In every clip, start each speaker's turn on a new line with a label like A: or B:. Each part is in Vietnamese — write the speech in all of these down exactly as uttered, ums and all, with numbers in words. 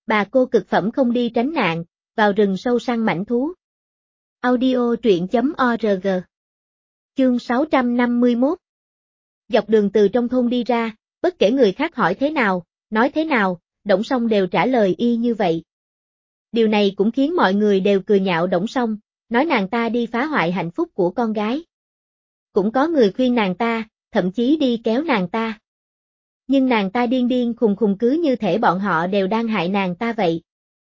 A: Bà cô cực phẩm không đi tránh nạn, vào rừng sâu săn mãnh thú. Audio truyện chấm org. Chương sáu trăm năm mươi mốt. Dọc đường từ trong thôn đi ra, bất kể người khác hỏi thế nào, nói thế nào, Đổng Song đều trả lời y như vậy. Điều này cũng khiến mọi người đều cười nhạo Đổng Song, nói nàng ta đi phá hoại hạnh phúc của con gái. Cũng có người khuyên nàng ta, thậm chí đi kéo nàng ta. Nhưng nàng ta điên điên khùng khùng cứ như thể bọn họ đều đang hại nàng ta vậy.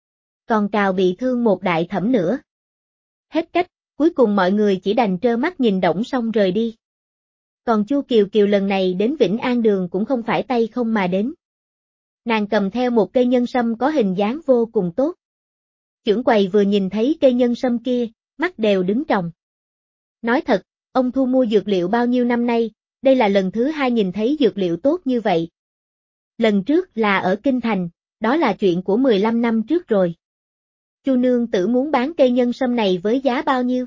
A: Còn Cào bị thương một đại thẩm nữa. Hết cách, cuối cùng mọi người chỉ đành trơ mắt nhìn Đổng Song rời đi. Còn Chu Kiều Kiều lần này đến Vĩnh An Đường cũng không phải tay không mà đến. Nàng cầm theo một cây nhân sâm có hình dáng vô cùng tốt. Chưởng quầy vừa nhìn thấy cây nhân sâm kia, mắt đều đứng tròng. Nói thật, ông thu mua dược liệu bao nhiêu năm nay, đây là lần thứ hai nhìn thấy dược liệu tốt như vậy. Lần trước là ở Kinh Thành, đó là chuyện của mười lăm năm trước rồi. Chu nương tử muốn bán cây nhân sâm này với giá bao nhiêu?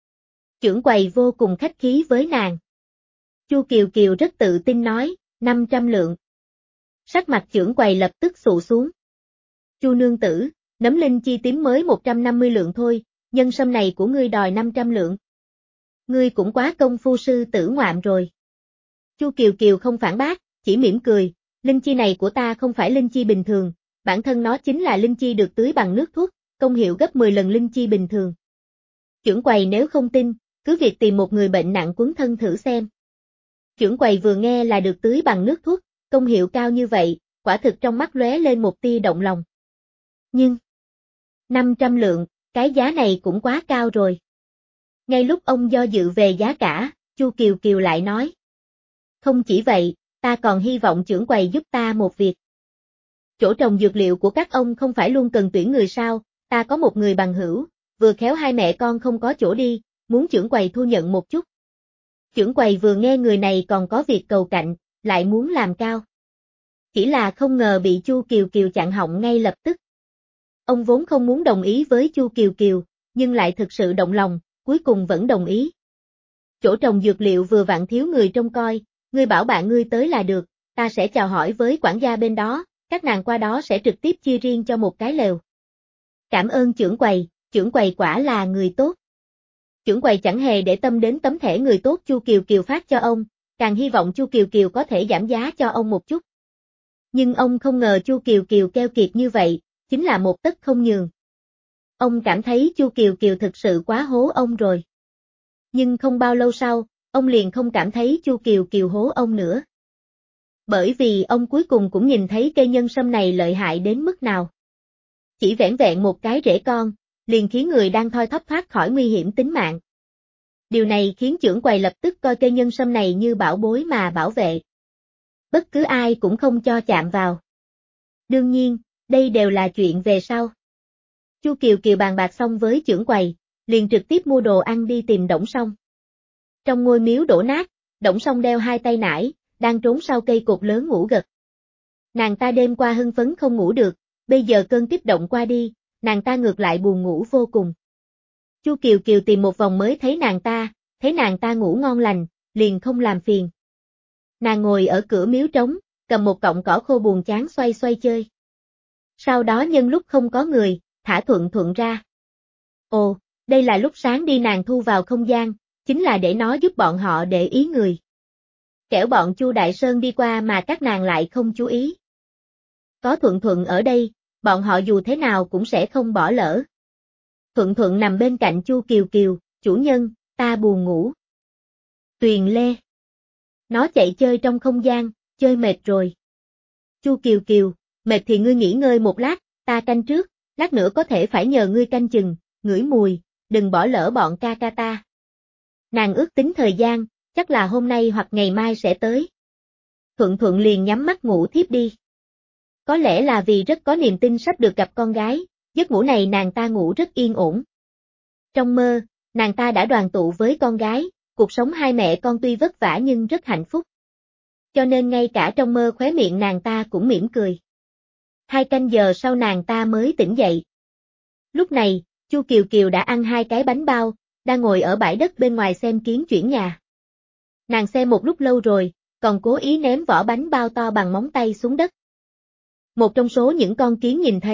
A: Chưởng quầy vô cùng khách khí với nàng. Chu Kiều Kiều rất tự tin nói, năm trăm lượng. Sắc mặt chưởng quầy lập tức xụ xuống. Chu nương tử, nấm linh chi tím mới một trăm năm mươi lượng thôi, nhân sâm này của ngươi đòi năm trăm lượng. Ngươi cũng quá công phu sư tử ngoạm rồi. Chu Kiều Kiều không phản bác, chỉ mỉm cười, linh chi này của ta không phải linh chi bình thường, bản thân nó chính là linh chi được tưới bằng nước thuốc, công hiệu gấp mười lần linh chi bình thường. Chưởng quầy nếu không tin, cứ việc tìm một người bệnh nặng quấn thân thử xem. Chưởng quầy vừa nghe là được tưới bằng nước thuốc, công hiệu cao như vậy, quả thực trong mắt lóe lên một tia động lòng. Nhưng, năm trăm lượng, cái giá này cũng quá cao rồi. Ngay lúc ông do dự về giá cả, Chu Kiều Kiều lại nói. Không chỉ vậy, ta còn hy vọng chưởng quầy giúp ta một việc. Chỗ trồng dược liệu của các ông không phải luôn cần tuyển người sao, ta có một người bằng hữu, vừa khéo hai mẹ con không có chỗ đi, muốn chưởng quầy thu nhận một chút. Chưởng quầy vừa nghe người này còn có việc cầu cạnh, lại muốn làm cao. Chỉ là không ngờ bị Chu Kiều Kiều chặn họng ngay lập tức. Ông vốn không muốn đồng ý với Chu Kiều Kiều, nhưng lại thực sự động lòng, cuối cùng vẫn đồng ý. Chỗ trồng dược liệu vừa vặn thiếu người trông coi, ngươi bảo bạn ngươi tới là được, ta sẽ chào hỏi với quản gia bên đó, các nàng qua đó sẽ trực tiếp chia riêng cho một cái lều. Cảm ơn chưởng quầy, chưởng quầy quả là người tốt. Chưởng quầy chẳng hề để tâm đến tấm thẻ người tốt Chu Kiều Kiều phát cho ông, càng hy vọng Chu Kiều Kiều có thể giảm giá cho ông một chút. Nhưng ông không ngờ Chu Kiều Kiều keo kiệt như vậy, chính là một tấc không nhường. Ông cảm thấy Chu Kiều Kiều thực sự quá hố ông rồi. Nhưng không bao lâu sau, ông liền không cảm thấy Chu Kiều Kiều hố ông nữa. Bởi vì ông cuối cùng cũng nhìn thấy cây nhân sâm này lợi hại đến mức nào. Chỉ vẻn vẹn một cái rễ con, liền khiến người đang thoi thóp thoát khỏi nguy hiểm tính mạng. Điều này khiến chưởng quầy lập tức coi cây nhân sâm này như bảo bối mà bảo vệ. Bất cứ ai cũng không cho chạm vào. Đương nhiên, đây đều là chuyện về sau. Chu Kiều Kiều bàn bạc xong với chưởng quầy, liền trực tiếp mua đồ ăn đi tìm Đổng Song. Trong ngôi miếu đổ nát, Đổng Song đeo hai tay nải, đang trốn sau cây cột lớn ngủ gật. Nàng ta đêm qua hưng phấn không ngủ được, bây giờ cơn kích động qua đi, nàng ta ngược lại buồn ngủ vô cùng. Chu Kiều Kiều tìm một vòng mới thấy nàng ta, thấy nàng ta ngủ ngon lành, liền không làm phiền. Nàng ngồi ở cửa miếu trống, cầm một cọng cỏ khô buồn chán xoay xoay chơi. Sau đó nhân lúc không có người, thả Thuận Thuận ra. Ồ, đây là lúc sáng đi nàng thu vào không gian, chính là để nó giúp bọn họ để ý người. Kẻo bọn Chu Đại Sơn đi qua mà các nàng lại không chú ý. Có Thuận Thuận ở đây, bọn họ dù thế nào cũng sẽ không bỏ lỡ. Thuận Thuận nằm bên cạnh Chu Kiều Kiều, chủ nhân, ta buồn ngủ. Tuyền Lê. Nó chạy chơi trong không gian, chơi mệt rồi. Chu Kiều Kiều, mệt thì ngươi nghỉ ngơi một lát, ta canh trước, lát nữa có thể phải nhờ ngươi canh chừng, ngửi mùi, đừng bỏ lỡ bọn ca ca ta. Nàng ước tính thời gian, chắc là hôm nay hoặc ngày mai sẽ tới. Thuận Thuận liền nhắm mắt ngủ thiếp đi. Có lẽ là vì rất có niềm tin sắp được gặp con gái, giấc ngủ này nàng ta ngủ rất yên ổn. Trong mơ, nàng ta đã đoàn tụ với con gái, cuộc sống hai mẹ con tuy vất vả nhưng rất hạnh phúc. Cho nên ngay cả trong mơ khóe miệng nàng ta cũng mỉm cười. Hai canh giờ sau nàng ta mới tỉnh dậy. Lúc này, Chu Kiều Kiều đã ăn hai cái bánh bao, đang ngồi ở bãi đất bên ngoài xem kiến chuyển nhà. Nàng xem một lúc lâu rồi, còn cố ý ném vỏ bánh bao to bằng móng tay xuống đất. Một trong số những con kiến nhìn thấy,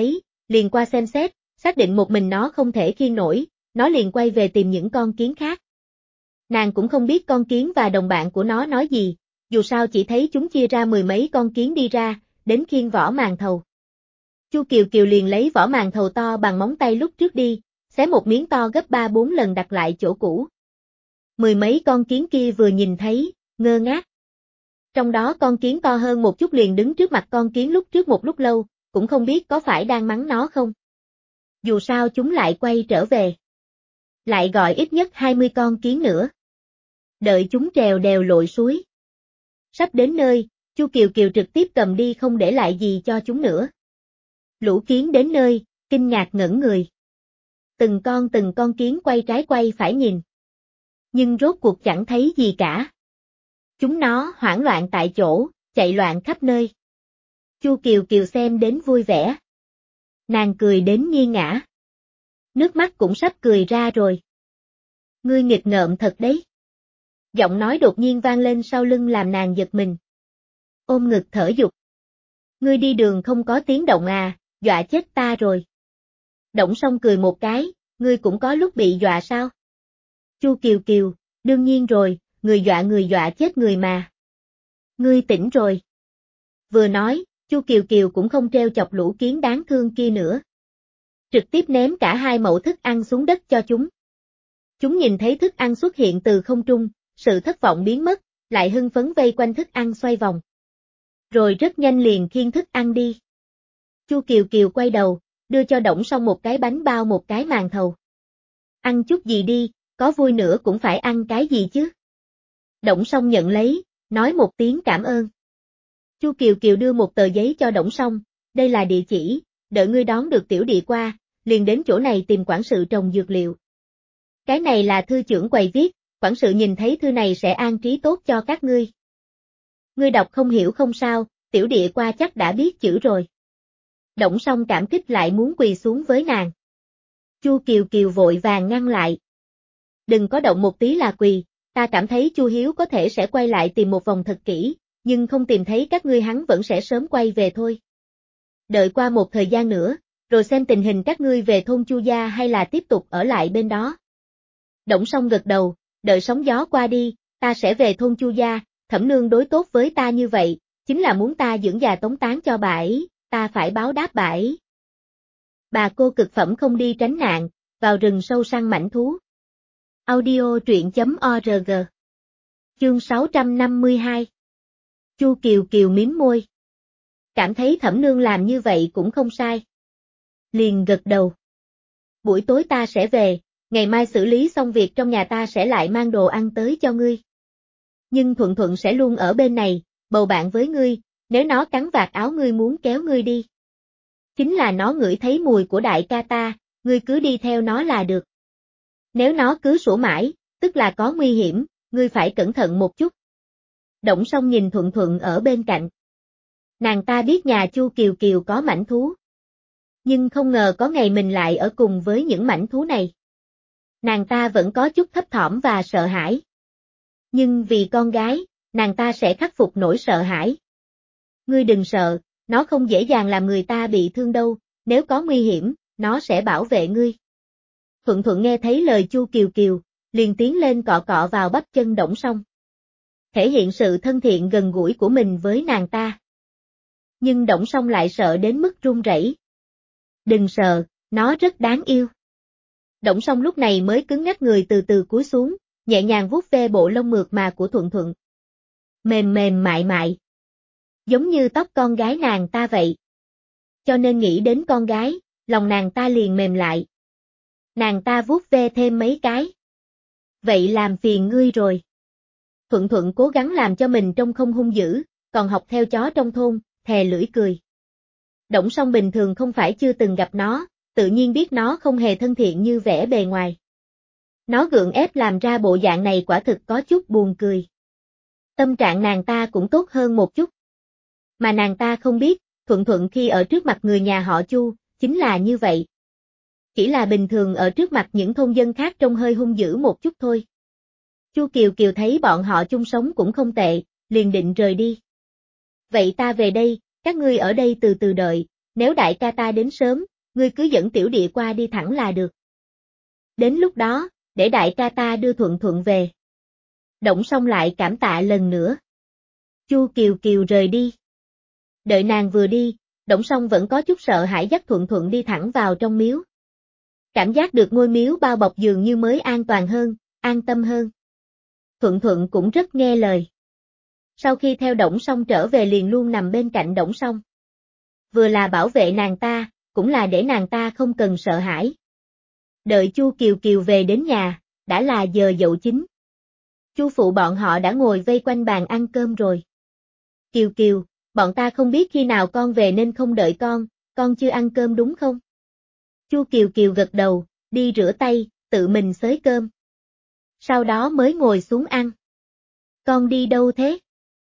A: liền qua xem xét, xác định một mình nó không thể khiêng nổi, nó liền quay về tìm những con kiến khác. Nàng cũng không biết con kiến và đồng bạn của nó nói gì, dù sao chỉ thấy chúng chia ra mười mấy con kiến đi ra, đến khiêng vỏ màn thầu. Chu Kiều Kiều liền lấy vỏ màn thầu to bằng móng tay lúc trước đi, xé một miếng to gấp ba bốn lần đặt lại chỗ cũ. Mười mấy con kiến kia vừa nhìn thấy, ngơ ngác. Trong đó con kiến to hơn một chút liền đứng trước mặt con kiến lúc trước một lúc lâu, cũng không biết có phải đang mắng nó không. Dù sao chúng lại quay trở về. Lại gọi ít nhất hai mươi con kiến nữa. Đợi chúng trèo đèo lội suối. Sắp đến nơi, Chu Kiều Kiều trực tiếp cầm đi không để lại gì cho chúng nữa. Lũ kiến đến nơi, kinh ngạc ngẩn người. Từng con từng con kiến quay trái quay phải nhìn. Nhưng rốt cuộc chẳng thấy gì cả. Chúng nó hoảng loạn tại chỗ, chạy loạn khắp nơi. Chu Kiều Kiều xem đến vui vẻ. Nàng cười đến nghiêng ngã. Nước mắt cũng sắp cười ra rồi. Ngươi nghịch ngợm thật đấy. Giọng nói đột nhiên vang lên sau lưng làm nàng giật mình. Ôm ngực thở dục. Ngươi đi đường không có tiếng động à, dọa chết ta rồi. Đổng Song cười một cái, ngươi cũng có lúc bị dọa sao? Chu Kiều Kiều, đương nhiên rồi, người dọa người dọa chết người mà. Ngươi tỉnh rồi. Vừa nói, Chu Kiều Kiều cũng không treo chọc lũ kiến đáng thương kia nữa. Trực tiếp ném cả hai mẩu thức ăn xuống đất cho chúng. Chúng nhìn thấy thức ăn xuất hiện từ không trung, sự thất vọng biến mất, lại hưng phấn vây quanh thức ăn xoay vòng. Rồi rất nhanh liền khiêng thức ăn đi. Chu Kiều Kiều quay đầu, đưa cho Đổng Song một cái bánh bao một cái màn thầu. Ăn chút gì đi, có vui nữa cũng phải ăn cái gì chứ. Đổng Song nhận lấy, nói một tiếng cảm ơn. Chu Kiều Kiều đưa một tờ giấy cho Đổng Song, đây là địa chỉ, đợi ngươi đón được tiểu địa qua, liền đến chỗ này tìm quản sự trồng dược liệu. Cái này là thư trưởng quầy viết, quản sự nhìn thấy thư này sẽ an trí tốt cho các ngươi. Ngươi đọc không hiểu không sao, tiểu địa qua chắc đã biết chữ rồi. Đổng Song cảm kích lại muốn quỳ xuống với nàng. Chu Kiều Kiều vội vàng ngăn lại. Đừng có động một tí là quỳ, ta cảm thấy Chu Hiếu có thể sẽ quay lại tìm một vòng thật kỹ, nhưng không tìm thấy các ngươi hắn vẫn sẽ sớm quay về thôi. Đợi qua một thời gian nữa, rồi xem tình hình các ngươi về thôn Chu gia hay là tiếp tục ở lại bên đó. Đổng Song gật đầu, đợi sóng gió qua đi, ta sẽ về thôn Chu gia, Thẩm nương đối tốt với ta như vậy, chính là muốn ta dưỡng già tống táng cho bà ấy, ta phải báo đáp bà ấy. Bà cô cực phẩm không đi tránh nạn, vào rừng sâu săn mãnh thú. Audio truyện chấm org. Chương sáu trăm năm mươi hai. Chu Kiều Kiều mím môi. Cảm thấy Thẩm nương làm như vậy cũng không sai. Liền gật đầu. Buổi tối ta sẽ về, ngày mai xử lý xong việc trong nhà ta sẽ lại mang đồ ăn tới cho ngươi. Nhưng Thuận Thuận sẽ luôn ở bên này, bầu bạn với ngươi, nếu nó cắn vạt áo ngươi muốn kéo ngươi đi. Chính là nó ngửi thấy mùi của đại ca ta, ngươi cứ đi theo nó là được. Nếu nó cứ sủa mãi, tức là có nguy hiểm, ngươi phải cẩn thận một chút. Đổng Song nhìn Thuận Thuận ở bên cạnh. Nàng ta biết nhà Chu Kiều Kiều có mãnh thú. Nhưng không ngờ có ngày mình lại ở cùng với những mãnh thú này. Nàng ta vẫn có chút thấp thỏm và sợ hãi. Nhưng vì con gái, nàng ta sẽ khắc phục nỗi sợ hãi. Ngươi đừng sợ, nó không dễ dàng làm người ta bị thương đâu, nếu có nguy hiểm, nó sẽ bảo vệ ngươi. Thuận Thuận nghe thấy lời Chu Kiều Kiều, liền tiến lên cọ cọ vào bắp chân Đổng Song. Thể hiện sự thân thiện gần gũi của mình với nàng ta. Nhưng Đổng Song lại sợ đến mức run rẩy. Đừng sợ, nó rất đáng yêu. Đổng Song lúc này mới cứng ngắc người từ từ cúi xuống, nhẹ nhàng vuốt ve bộ lông mượt mà của Thuận Thuận. Mềm mềm mại mại. Giống như tóc con gái nàng ta vậy. Cho nên nghĩ đến con gái, lòng nàng ta liền mềm lại. Nàng ta vuốt ve thêm mấy cái. Vậy làm phiền ngươi rồi. Thuận Thuận cố gắng làm cho mình trông không hung dữ, còn học theo chó trong thôn, thè lưỡi cười. Đổng Song bình thường không phải chưa từng gặp nó, tự nhiên biết nó không hề thân thiện như vẻ bề ngoài. Nó gượng ép làm ra bộ dạng này quả thực có chút buồn cười. Tâm trạng nàng ta cũng tốt hơn một chút. Mà nàng ta không biết, Thuận Thuận khi ở trước mặt người nhà họ Chu, chính là như vậy. Chỉ là bình thường ở trước mặt những thôn dân khác trông hơi hung dữ một chút thôi. Chu Kiều Kiều thấy bọn họ chung sống cũng không tệ, liền định rời đi. Vậy ta về đây, các ngươi ở đây từ từ đợi, nếu đại ca ta đến sớm, ngươi cứ dẫn tiểu địa qua đi thẳng là được. Đến lúc đó, để đại ca ta đưa Thuận Thuận về. Đổng Song lại cảm tạ lần nữa. Chu Kiều Kiều rời đi. Đợi nàng vừa đi, Đổng Song vẫn có chút sợ hãi dắt Thuận Thuận đi thẳng vào trong miếu. Cảm giác được ngôi miếu bao bọc dường như mới an toàn hơn, an tâm hơn. Thuận Thuận cũng rất nghe lời. Sau khi theo Đổng Song trở về liền luôn nằm bên cạnh Đổng Song. Vừa là bảo vệ nàng ta, cũng là để nàng ta không cần sợ hãi. Đợi Chu Kiều Kiều về đến nhà, đã là giờ dậu chính. Chu phụ bọn họ đã ngồi vây quanh bàn ăn cơm rồi. Kiều Kiều, bọn ta không biết khi nào con về nên không đợi con, con chưa ăn cơm đúng không? Chu Kiều Kiều gật đầu, đi rửa tay, tự mình xới cơm. Sau đó mới ngồi xuống ăn. Con đi đâu thế?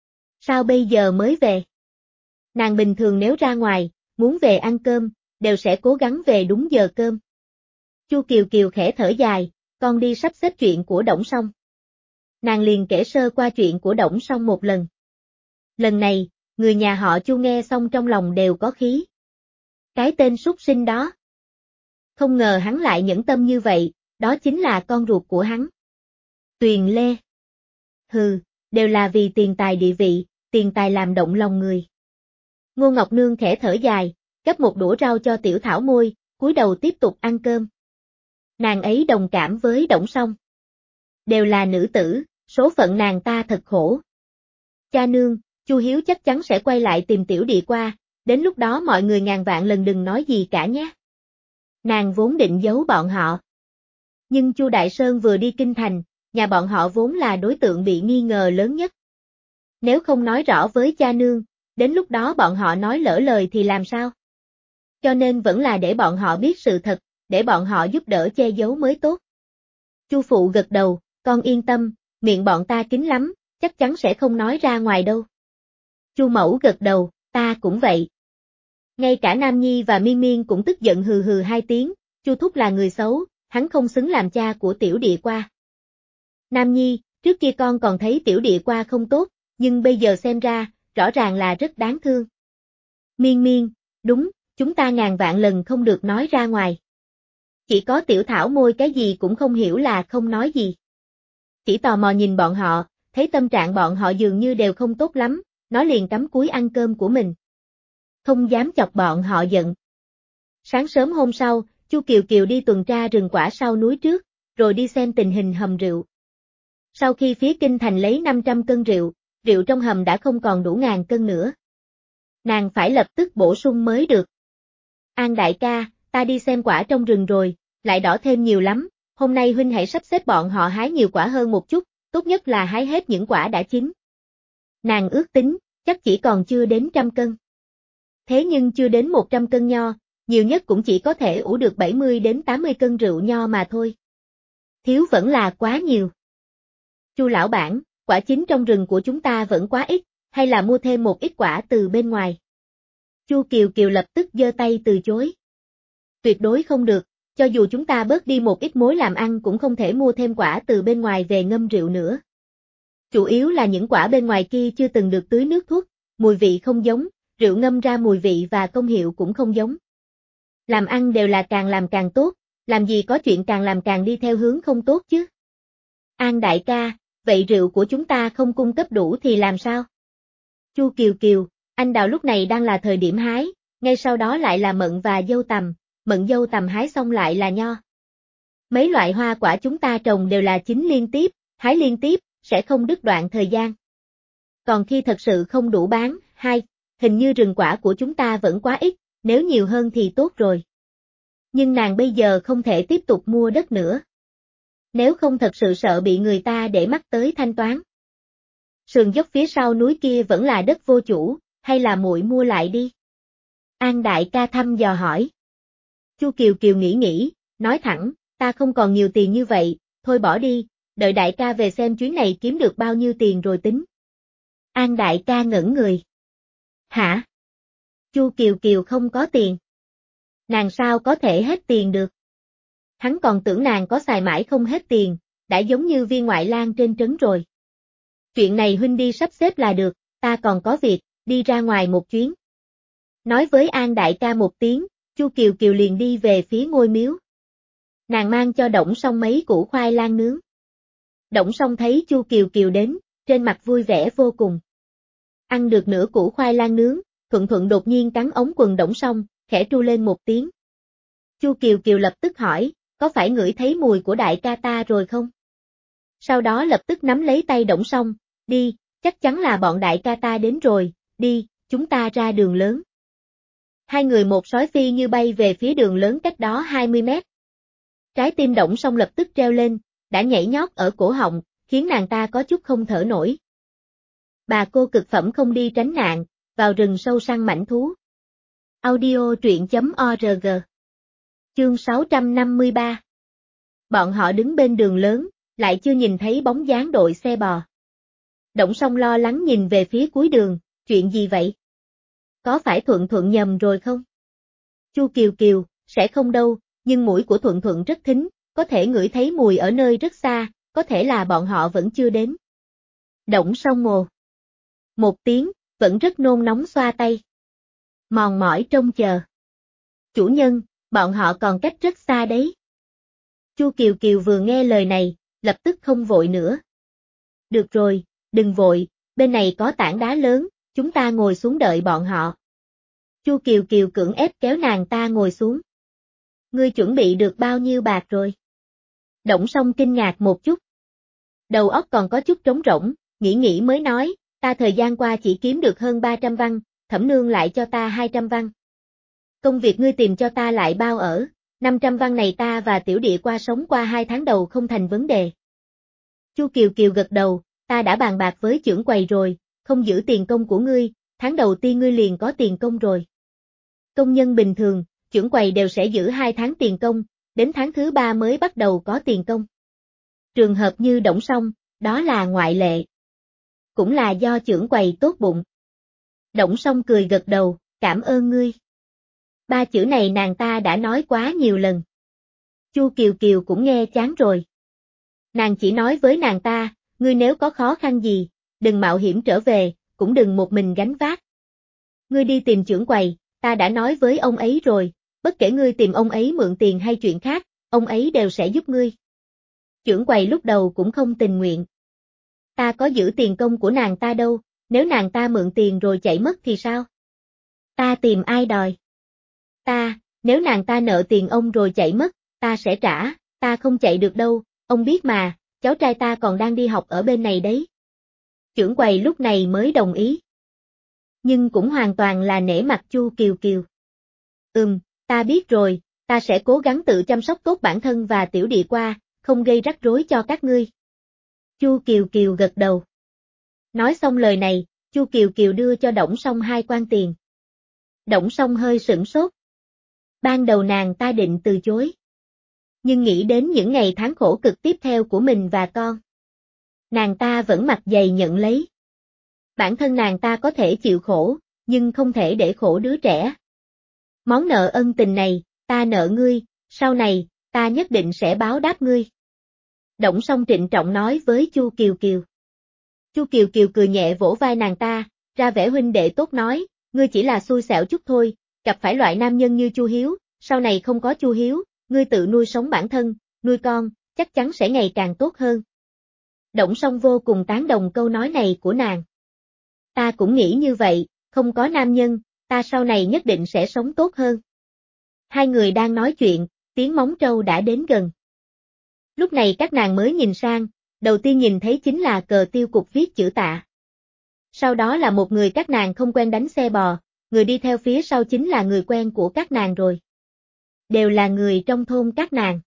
A: Sao bây giờ mới về? Nàng bình thường nếu ra ngoài, muốn về ăn cơm, đều sẽ cố gắng về đúng giờ cơm. Chu Kiều Kiều khẽ thở dài, con đi sắp xếp chuyện của Đổng Song. Nàng liền kể sơ qua chuyện của Đổng Song một lần. Lần này, người nhà họ Chu nghe xong trong lòng đều có khí. Cái tên súc sinh đó. Không ngờ hắn lại nhẫn tâm như vậy, đó chính là con ruột của hắn. Tuyền Lê. Hừ, đều là vì tiền tài địa vị, tiền tài làm động lòng người. Ngô Ngọc Nương khẽ thở dài, gắp một đũa rau cho Tiểu Thảo Môi, cúi đầu tiếp tục ăn cơm. Nàng ấy đồng cảm với Đổng Song. Đều là nữ tử, số phận nàng ta thật khổ. Cha nương, Chu Hiếu chắc chắn sẽ quay lại tìm Tiểu Địa qua, đến lúc đó mọi người ngàn vạn lần đừng nói gì cả nhé. Nàng vốn định giấu bọn họ. Nhưng Chu Đại Sơn vừa đi kinh thành, nhà bọn họ vốn là đối tượng bị nghi ngờ lớn nhất. Nếu không nói rõ với cha nương, đến lúc đó bọn họ nói lỡ lời thì làm sao? Cho nên vẫn là để bọn họ biết sự thật, để bọn họ giúp đỡ che giấu mới tốt. Chu phụ gật đầu, con yên tâm, miệng bọn ta kín lắm, chắc chắn sẽ không nói ra ngoài đâu. Chu mẫu gật đầu, ta cũng vậy. Ngay cả Nam Nhi và Miên Miên cũng tức giận hừ hừ hai tiếng, Chu thúc là người xấu, hắn không xứng làm cha của Tiểu Địa qua. Nam Nhi, trước kia con còn thấy Tiểu Địa qua không tốt, nhưng bây giờ xem ra, rõ ràng là rất đáng thương. Miên Miên, đúng, chúng ta ngàn vạn lần không được nói ra ngoài. Chỉ có Tiểu Thảo Môi cái gì cũng không hiểu là không nói gì. Chỉ tò mò nhìn bọn họ, thấy tâm trạng bọn họ dường như đều không tốt lắm, nó liền cắm cúi ăn cơm của mình. Không dám chọc bọn họ giận. Sáng sớm hôm sau, Chu Kiều Kiều đi tuần tra rừng quả sau núi trước, rồi đi xem tình hình hầm rượu. Sau khi phía kinh thành lấy năm trăm cân rượu, rượu trong hầm đã không còn đủ ngàn cân nữa. Nàng phải lập tức bổ sung mới được. An đại ca, ta đi xem quả trong rừng rồi, lại đỏ thêm nhiều lắm, hôm nay huynh hãy sắp xếp bọn họ hái nhiều quả hơn một chút, tốt nhất là hái hết những quả đã chín. Nàng ước tính, chắc chỉ còn chưa đến trăm cân. Thế nhưng chưa đến một trăm cân nho, nhiều nhất cũng chỉ có thể ủ được bảy mươi đến tám mươi cân rượu nho mà thôi. Thiếu vẫn là quá nhiều. Chu lão bản, quả chín trong rừng của chúng ta vẫn quá ít, hay là mua thêm một ít quả từ bên ngoài. Chu Kiều Kiều lập tức giơ tay từ chối. Tuyệt đối không được, cho dù chúng ta bớt đi một ít mối làm ăn cũng không thể mua thêm quả từ bên ngoài về ngâm rượu nữa. Chủ yếu là những quả bên ngoài kia chưa từng được tưới nước thuốc, mùi vị không giống, rượu ngâm ra mùi vị và công hiệu cũng không giống. Làm ăn đều là càng làm càng tốt, làm gì có chuyện càng làm càng đi theo hướng không tốt chứ. An đại ca, vậy rượu của chúng ta không cung cấp đủ thì làm sao? Chu Kiều Kiều, anh đào lúc này đang là thời điểm hái, ngay sau đó lại là mận và dâu tằm, mận dâu tằm hái xong lại là nho. Mấy loại hoa quả chúng ta trồng đều là chín liên tiếp, hái liên tiếp, sẽ không đứt đoạn thời gian. Còn khi thật sự không đủ bán, hai, hình như rừng quả của chúng ta vẫn quá ít, nếu nhiều hơn thì tốt rồi. Nhưng nàng bây giờ không thể tiếp tục mua đất nữa. Nếu không thật sự sợ bị người ta để mắt tới thanh toán. Sườn dốc phía sau núi kia vẫn là đất vô chủ, hay là muội mua lại đi? An đại ca thăm dò hỏi. Chu Kiều Kiều nghĩ nghĩ, nói thẳng, ta không còn nhiều tiền như vậy, thôi bỏ đi, đợi đại ca về xem chuyến này kiếm được bao nhiêu tiền rồi tính. An đại ca ngẩn người. Hả? Chu Kiều Kiều không có tiền. Nàng sao có thể hết tiền được? Hắn còn tưởng nàng có xài mãi không hết tiền, đã giống như viên ngoại lang trên trấn rồi. Chuyện này huynh đi sắp xếp là được, ta còn có việc, đi ra ngoài một chuyến. Nói với An đại ca một tiếng, Chu Kiều Kiều liền đi về phía ngôi miếu. Nàng mang cho Đổng Song mấy củ khoai lang nướng. Đổng Song thấy Chu Kiều Kiều đến, trên mặt vui vẻ vô cùng. Ăn được nửa củ khoai lang nướng, Thuận Thuận đột nhiên cắn ống quần Đổng Song, khẽ tru lên một tiếng. Chu Kiều Kiều lập tức hỏi, có phải ngửi thấy mùi của đại ca ta rồi không? Sau đó lập tức nắm lấy tay Đổng Song, đi, chắc chắn là bọn đại ca ta đến rồi, đi, chúng ta ra đường lớn. Hai người một sói phi như bay về phía đường lớn cách đó hai mươi mét. Trái tim Đổng Song lập tức treo lên, đã nhảy nhót ở cổ họng, khiến nàng ta có chút không thở nổi. Bà cô cực phẩm không đi tránh nạn, vào rừng sâu săn mãnh thú. Audio truyện chấm org. Chương sáu trăm năm mươi ba. Bọn họ đứng bên đường lớn, lại chưa nhìn thấy bóng dáng đội xe bò. Đổng Song lo lắng nhìn về phía cuối đường, chuyện gì vậy? Có phải Thuận Thuận nhầm rồi không? Chu Kiều Kiều, sẽ không đâu, nhưng mũi của Thuận Thuận rất thính, có thể ngửi thấy mùi ở nơi rất xa, có thể là bọn họ vẫn chưa đến. Đổng Song ồ. Một tiếng, vẫn rất nôn nóng xoa tay. Mòn mỏi trông chờ. Chủ nhân, bọn họ còn cách rất xa đấy. Chu Kiều Kiều vừa nghe lời này, lập tức không vội nữa. Được rồi, đừng vội, bên này có tảng đá lớn, chúng ta ngồi xuống đợi bọn họ. Chu Kiều Kiều cưỡng ép kéo nàng ta ngồi xuống. Ngươi chuẩn bị được bao nhiêu bạc rồi? Đổng Song kinh ngạc một chút. Đầu óc còn có chút trống rỗng, nghĩ nghĩ mới nói, ta thời gian qua chỉ kiếm được hơn ba trăm văn, Thẩm nương lại cho ta hai trăm văn. Công việc ngươi tìm cho ta lại bao ở, năm trăm văn này ta và Tiểu Địa qua sống qua hai tháng đầu không thành vấn đề. Chu Kiều Kiều gật đầu, ta đã bàn bạc với chưởng quầy rồi, không giữ tiền công của ngươi, tháng đầu tiên ngươi liền có tiền công rồi. Công nhân bình thường, chưởng quầy đều sẽ giữ hai tháng tiền công, đến tháng thứ ba mới bắt đầu có tiền công. Trường hợp như Đổng Song, đó là ngoại lệ. Cũng là do chưởng quầy tốt bụng. Đổng Song cười gật đầu, cảm ơn ngươi. Ba chữ này nàng ta đã nói quá nhiều lần. Chu Kiều Kiều cũng nghe chán rồi. Nàng chỉ nói với nàng ta, ngươi nếu có khó khăn gì, đừng mạo hiểm trở về, cũng đừng một mình gánh vác. Ngươi đi tìm chưởng quầy, ta đã nói với ông ấy rồi, bất kể ngươi tìm ông ấy mượn tiền hay chuyện khác, ông ấy đều sẽ giúp ngươi. Chưởng quầy lúc đầu cũng không tình nguyện. Ta có giữ tiền công của nàng ta đâu, nếu nàng ta mượn tiền rồi chạy mất thì sao? Ta tìm ai đòi? Ta, nếu nàng ta nợ tiền ông rồi chạy mất, ta sẽ trả, ta không chạy được đâu, ông biết mà, cháu trai ta còn đang đi học ở bên này đấy. Chưởng quầy lúc này mới đồng ý. Nhưng cũng hoàn toàn là nể mặt Chu Kiều Kiều. Ừm, ta biết rồi, ta sẽ cố gắng tự chăm sóc tốt bản thân và Tiểu Địa qua, không gây rắc rối cho các ngươi. Chu Kiều Kiều gật đầu. Nói xong lời này, Chu Kiều Kiều đưa cho Đổng Song hai quan tiền. Đổng Song hơi sửng sốt. Ban đầu nàng ta định từ chối. Nhưng nghĩ đến những ngày tháng khổ cực tiếp theo của mình và con. Nàng ta vẫn mặt dày nhận lấy. Bản thân nàng ta có thể chịu khổ, nhưng không thể để khổ đứa trẻ. Món nợ ân tình này, ta nợ ngươi, sau này, ta nhất định sẽ báo đáp ngươi. Đổng Song trịnh trọng nói với Chu Kiều Kiều. Chu Kiều Kiều cười nhẹ vỗ vai nàng ta, ra vẻ huynh đệ tốt nói, ngươi chỉ là xui xẻo chút thôi, gặp phải loại nam nhân như Chu Hiếu, sau này không có Chu Hiếu, ngươi tự nuôi sống bản thân, nuôi con, chắc chắn sẽ ngày càng tốt hơn. Đổng Song vô cùng tán đồng câu nói này của nàng. Ta cũng nghĩ như vậy, không có nam nhân, ta sau này nhất định sẽ sống tốt hơn. Hai người đang nói chuyện, tiếng móng trâu đã đến gần. Lúc này các nàng mới nhìn sang, đầu tiên nhìn thấy chính là cờ tiêu cục viết chữ Tạ. Sau đó là một người các nàng không quen đánh xe bò, người đi theo phía sau chính là người quen của các nàng rồi. Đều là người trong thôn các nàng.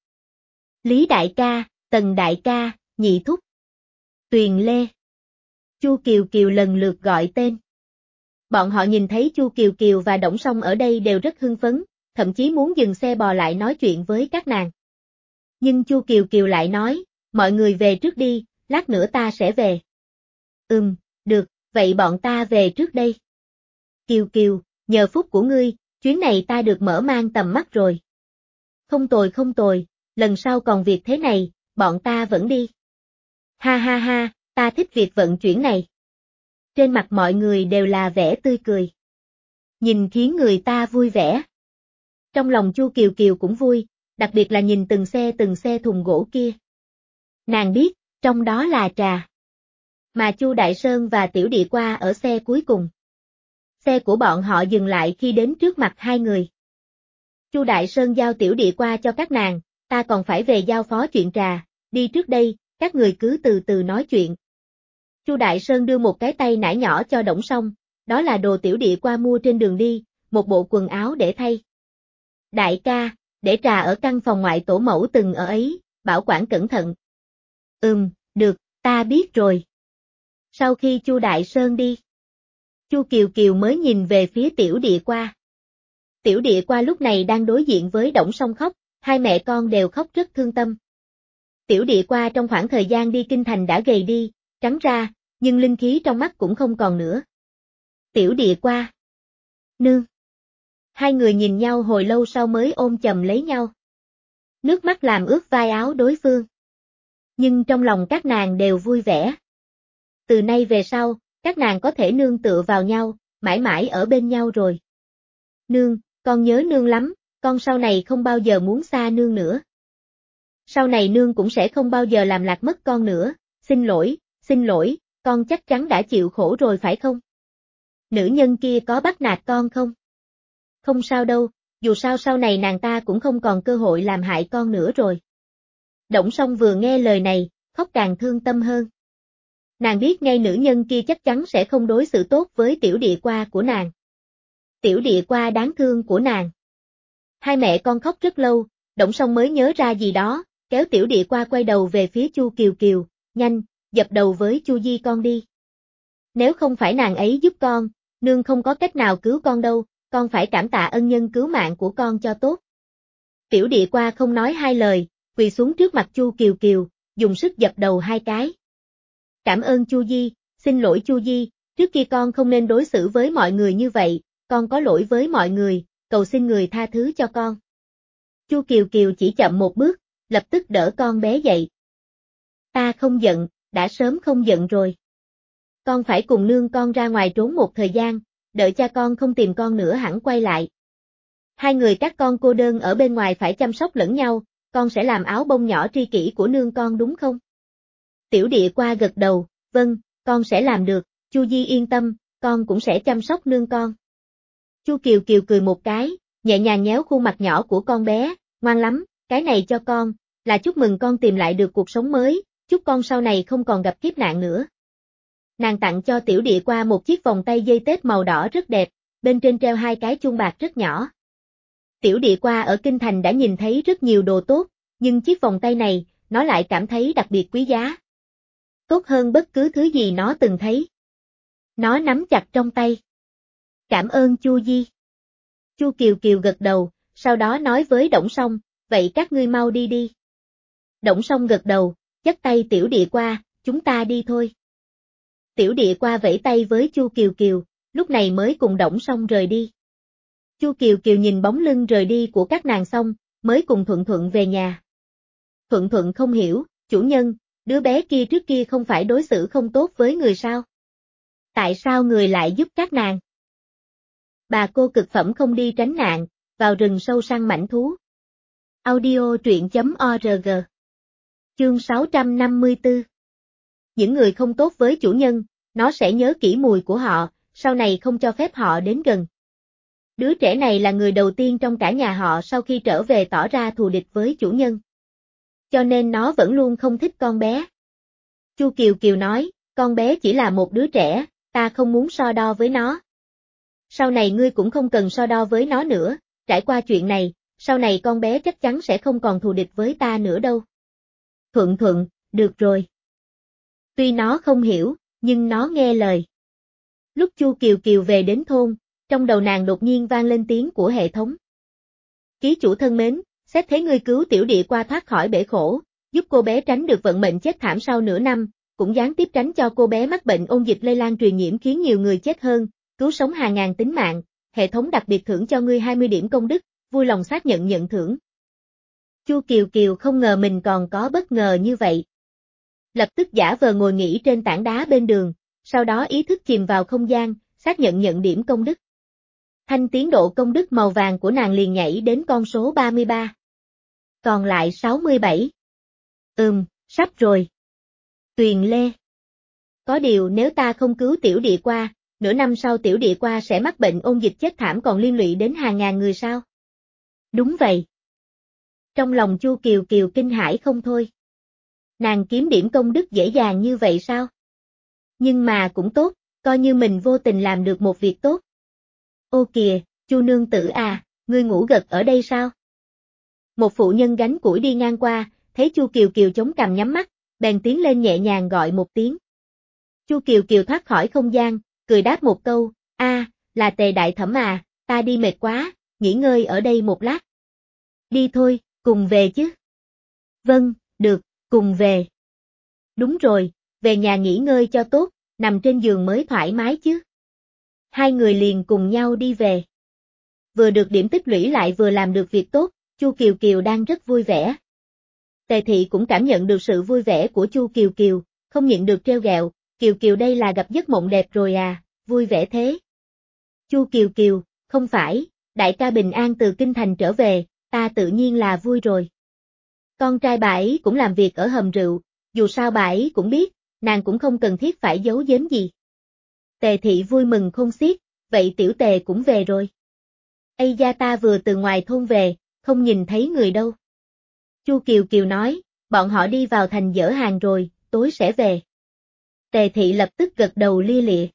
A: Lý đại ca, Tần đại ca, Nhị thúc, Tuyền Lê. Chu Kiều Kiều lần lượt gọi tên. Bọn họ nhìn thấy Chu Kiều Kiều và Đổng Song ở đây đều rất hưng phấn, thậm chí muốn dừng xe bò lại nói chuyện với các nàng. Nhưng Chu Kiều Kiều lại nói, mọi người về trước đi, lát nữa ta sẽ về. Ừm, được, vậy bọn ta về trước đây. Kiều Kiều, nhờ phúc của ngươi, chuyến này ta được mở mang tầm mắt rồi. Không tồi không tồi, lần sau còn việc thế này, bọn ta vẫn đi. Ha ha ha, ta thích việc vận chuyển này. Trên mặt mọi người đều là vẻ tươi cười. Nhìn khiến người ta vui vẻ. Trong lòng Chu Kiều Kiều cũng vui, đặc biệt là nhìn từng xe từng xe thùng gỗ kia. Nàng biết, trong đó là trà. Mà Chu Đại Sơn và Tiểu Địa Qua ở xe cuối cùng. Xe của bọn họ dừng lại khi đến trước mặt hai người. Chu Đại Sơn giao Tiểu Địa Qua cho các nàng, ta còn phải về giao phó chuyện trà, đi trước đây, các người cứ từ từ nói chuyện. Chu Đại Sơn đưa một cái tay nải nhỏ cho Đổng Song, đó là đồ Tiểu Địa Qua mua trên đường đi, một bộ quần áo để thay. Đại ca, để trà ở căn phòng ngoại tổ mẫu từng ở ấy, bảo quản cẩn thận. Ừm, được, ta biết rồi. Sau khi Chu Đại Sơn đi, Chu Kiều Kiều mới nhìn về phía Tiểu Địa Qua. Tiểu Địa Qua lúc này đang đối diện với Đổng Song khóc, hai mẹ con đều khóc rất thương tâm. Tiểu Địa Qua trong khoảng thời gian đi kinh thành đã gầy đi, trắng ra, nhưng linh khí trong mắt cũng không còn nữa. Tiểu Địa Qua. Nương. Hai người nhìn nhau hồi lâu sau mới ôm chầm lấy nhau. Nước mắt làm ướt vai áo đối phương. Nhưng trong lòng các nàng đều vui vẻ. Từ nay về sau, các nàng có thể nương tựa vào nhau, mãi mãi ở bên nhau rồi. Nương, con nhớ nương lắm, con sau này không bao giờ muốn xa nương nữa. Sau này nương cũng sẽ không bao giờ làm lạc mất con nữa, xin lỗi, xin lỗi, con chắc chắn đã chịu khổ rồi phải không? Nữ nhân kia có bắt nạt con không? Không sao đâu, dù sao sau này nàng ta cũng không còn cơ hội làm hại con nữa rồi. Đổng Song vừa nghe lời này, khóc càng thương tâm hơn. Nàng biết ngay nữ nhân kia chắc chắn sẽ không đối xử tốt với Tiểu Địa Qua của nàng. Tiểu Địa Qua đáng thương của nàng. Hai mẹ con khóc rất lâu, Đổng Song mới nhớ ra gì đó, kéo Tiểu Địa Qua quay đầu về phía Chu Kiều Kiều, nhanh, dập đầu với Chu Di con đi. Nếu không phải nàng ấy giúp con, nương không có cách nào cứu con đâu, con phải cảm tạ ân nhân cứu mạng của con cho tốt. Tiểu Địa Qua không nói hai lời, quỳ xuống trước mặt Chu Kiều Kiều, dùng sức dập đầu hai cái. Cảm ơn Chu Di, xin lỗi Chu Di, trước kia con không nên đối xử với mọi người như vậy, con có lỗi với mọi người, cầu xin người tha thứ cho con. Chu Kiều Kiều chỉ chậm một bước, lập tức đỡ con bé dậy. Ta không giận, đã sớm không giận rồi. Con phải cùng nương con ra ngoài trốn một thời gian, đợi cha con không tìm con nữa hẳn quay lại. Hai người các con cô đơn ở bên ngoài phải chăm sóc lẫn nhau, con sẽ làm áo bông nhỏ tri kỷ của nương con đúng không? Tiểu Địa Qua gật đầu, vâng, con sẽ làm được, Chu Di yên tâm, con cũng sẽ chăm sóc nương con. Chu Kiều Kiều cười một cái, nhẹ nhàng nhéo khuôn mặt nhỏ của con bé, ngoan lắm, cái này cho con, là chúc mừng con tìm lại được cuộc sống mới, chúc con sau này không còn gặp kiếp nạn nữa. Nàng tặng cho Tiểu Địa Qua một chiếc vòng tay dây tết màu đỏ rất đẹp, bên trên treo hai cái chuông bạc rất nhỏ. Tiểu Địa Qua ở Kinh Thành đã nhìn thấy rất nhiều đồ tốt, nhưng chiếc vòng tay này, nó lại cảm thấy đặc biệt quý giá. Tốt hơn bất cứ thứ gì nó từng thấy. Nó nắm chặt trong tay. Cảm ơn Chu Di. Chu Kiều Kiều gật đầu, sau đó nói với Đổng Song, vậy các ngươi mau đi đi. Đổng Song gật đầu, dắt tay Tiểu Địa Qua, chúng ta đi thôi. Tiểu Địa Qua vẫy tay với Chu Kiều Kiều, lúc này mới cùng Đổng Song rời đi. Chu Kiều Kiều nhìn bóng lưng rời đi của các nàng xong, mới cùng Thuận Thuận về nhà. Thuận Thuận không hiểu, chủ nhân, đứa bé kia trước kia không phải đối xử không tốt với người sao? Tại sao người lại giúp các nàng? Bà cô cực phẩm không đi tránh nạn, vào rừng sâu săn mãnh thú. Audio truyện chấm org. Chương sáu trăm năm mươi tư. Những người không tốt với chủ nhân, nó sẽ nhớ kỹ mùi của họ, sau này không cho phép họ đến gần. Đứa trẻ này là người đầu tiên trong cả nhà họ sau khi trở về tỏ ra thù địch với chủ nhân. Cho nên nó vẫn luôn không thích con bé. Chu Kiều Kiều nói, con bé chỉ là một đứa trẻ, ta không muốn so đo với nó. Sau này ngươi cũng không cần so đo với nó nữa, trải qua chuyện này, sau này con bé chắc chắn sẽ không còn thù địch với ta nữa đâu. Thuận Thuận, được rồi. Tuy nó không hiểu, nhưng nó nghe lời. Lúc Chu Kiều Kiều về đến thôn, trong đầu nàng đột nhiên vang lên tiếng của hệ thống. Ký chủ thân mến, xét thấy ngươi cứu Tiểu Địa Qua thoát khỏi bể khổ, giúp cô bé tránh được vận mệnh chết thảm sau nửa năm, cũng gián tiếp tránh cho cô bé mắc bệnh ôn dịch lây lan truyền nhiễm khiến nhiều người chết hơn, cứu sống hàng ngàn tính mạng, hệ thống đặc biệt thưởng cho ngươi hai mươi điểm công đức, vui lòng xác nhận nhận thưởng. Chu Kiều Kiều không ngờ mình còn có bất ngờ như vậy. Lập tức giả vờ ngồi nghỉ trên tảng đá bên đường, sau đó ý thức chìm vào không gian, xác nhận nhận điểm công đức. Thanh tiến độ công đức màu vàng của nàng liền nhảy đến con số ba mươi ba. Còn lại sáu mươi bảy. Ừm, sắp rồi. Tuyền Lê. Có điều nếu ta không cứu tiểu địa qua, nửa năm sau tiểu địa qua sẽ mắc bệnh ôn dịch chết thảm còn liên lụy đến hàng ngàn người sao? Đúng vậy. Trong lòng Chu Kiều Kiều kinh hãi không thôi. Nàng kiếm điểm công đức dễ dàng như vậy sao? Nhưng mà cũng tốt, coi như mình vô tình làm được một việc tốt. Ô kìa, Chu nương tử à, ngươi ngủ gật ở đây sao? Một phụ nhân gánh củi đi ngang qua, thấy Chu Kiều Kiều chống cằm nhắm mắt, bèn tiến lên nhẹ nhàng gọi một tiếng. Chu Kiều Kiều thoát khỏi không gian, cười đáp một câu, a, là Tề đại thẩm à, ta đi mệt quá, nghỉ ngơi ở đây một lát. Đi thôi, cùng về chứ. Vâng, được, cùng về. Đúng rồi, về nhà nghỉ ngơi cho tốt, nằm trên giường mới thoải mái chứ. Hai người liền cùng nhau đi về. Vừa được điểm tích lũy lại vừa làm được việc tốt, Chu Kiều Kiều đang rất vui vẻ. Tề thị cũng cảm nhận được sự vui vẻ của Chu Kiều Kiều, không nhịn được trêu ghẹo, Kiều Kiều đây là gặp giấc mộng đẹp rồi à, vui vẻ thế. Chu Kiều Kiều, không phải, đại ca bình an từ kinh thành trở về, ta tự nhiên là vui rồi. Con trai bà ấy cũng làm việc ở hầm rượu, dù sao bà ấy cũng biết, nàng cũng không cần thiết phải giấu giếm gì. Tề thị vui mừng khôn xiết, vậy tiểu Tề cũng về rồi. Ây da ta vừa từ ngoài thôn về, không nhìn thấy người đâu. Chu Kiều Kiều nói, bọn họ đi vào thành dỡ hàng rồi, tối sẽ về. Tề thị lập tức gật đầu lia lịa.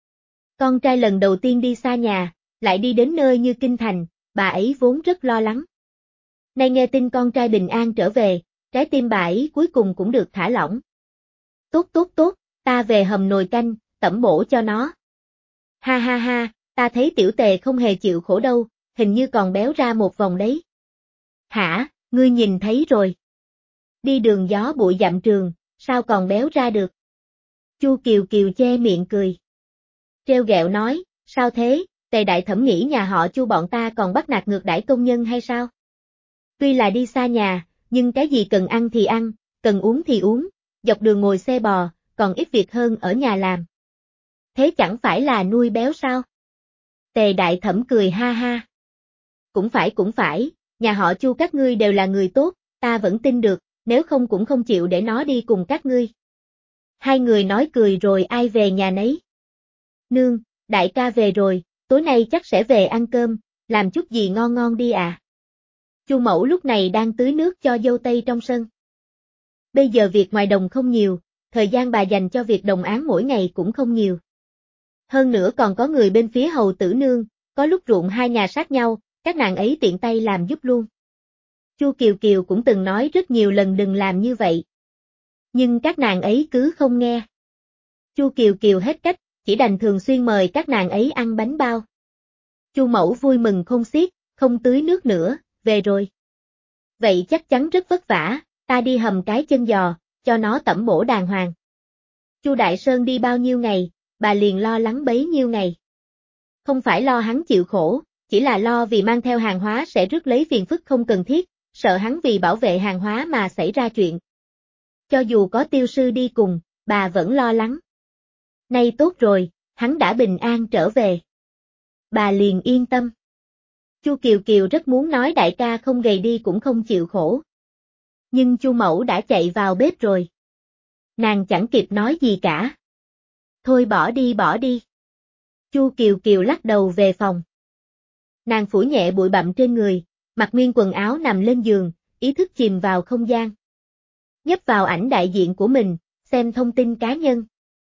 A: Con trai lần đầu tiên đi xa nhà, lại đi đến nơi như kinh thành, bà ấy vốn rất lo lắng. Nay nghe tin con trai bình an trở về, trái tim bà ấy cuối cùng cũng được thả lỏng. Tốt tốt tốt, ta về hầm nồi canh, tẩm bổ cho nó. Ha ha ha, ta thấy tiểu Tề không hề chịu khổ đâu, hình như còn béo ra một vòng đấy. Hả, ngươi nhìn thấy rồi. Đi đường gió bụi dặm trường, sao còn béo ra được? Chu Kiều Kiều che miệng cười. Trêu ghẹo nói, sao thế, Tề đại thẩm nghĩ nhà họ Chu bọn ta còn bắt nạt ngược đãi công nhân hay sao? Tuy là đi xa nhà, nhưng cái gì cần ăn thì ăn, cần uống thì uống, dọc đường ngồi xe bò, còn ít việc hơn ở nhà làm. Thế chẳng phải là nuôi béo sao? Tề đại thẩm cười ha ha. Cũng phải cũng phải, nhà họ Chu các ngươi đều là người tốt, ta vẫn tin được, nếu không cũng không chịu để nó đi cùng các ngươi. Hai người nói cười rồi ai về nhà nấy. Nương, đại ca về rồi, tối nay chắc sẽ về ăn cơm, làm chút gì ngon ngon đi à. Chu mẫu lúc này đang tưới nước cho dâu tây trong sân. Bây giờ việc ngoài đồng không nhiều, thời gian bà dành cho việc đồng áng mỗi ngày cũng không nhiều. Hơn nữa còn có người bên phía hầu tử nương, có lúc ruộng hai nhà sát nhau, các nàng ấy tiện tay làm giúp luôn. Chu Kiều Kiều cũng từng nói rất nhiều lần đừng làm như vậy. Nhưng các nàng ấy cứ không nghe. Chu Kiều Kiều hết cách, chỉ đành thường xuyên mời các nàng ấy ăn bánh bao. Chu mẫu vui mừng khôn xiết, không tưới nước nữa, về rồi. Vậy chắc chắn rất vất vả, ta đi hầm cái chân giò, cho nó tẩm bổ đàng hoàng. Chu Đại Sơn đi bao nhiêu ngày, bà liền lo lắng bấy nhiêu ngày. Không phải lo hắn chịu khổ, chỉ là lo vì mang theo hàng hóa sẽ rước lấy phiền phức không cần thiết, sợ hắn vì bảo vệ hàng hóa mà xảy ra chuyện. Cho dù có tiêu sư đi cùng, bà vẫn lo lắng. Nay tốt rồi, hắn đã bình an trở về. Bà liền yên tâm. Chu Kiều Kiều rất muốn nói đại ca không gầy đi cũng không chịu khổ. Nhưng Chu mẫu đã chạy vào bếp rồi. Nàng chẳng kịp nói gì cả. Thôi bỏ đi bỏ đi. Chu Kiều Kiều lắc đầu về phòng. Nàng phủi nhẹ bụi bặm trên người, mặc nguyên quần áo nằm lên giường, ý thức chìm vào không gian. Nhấp vào ảnh đại diện của mình, xem thông tin cá nhân.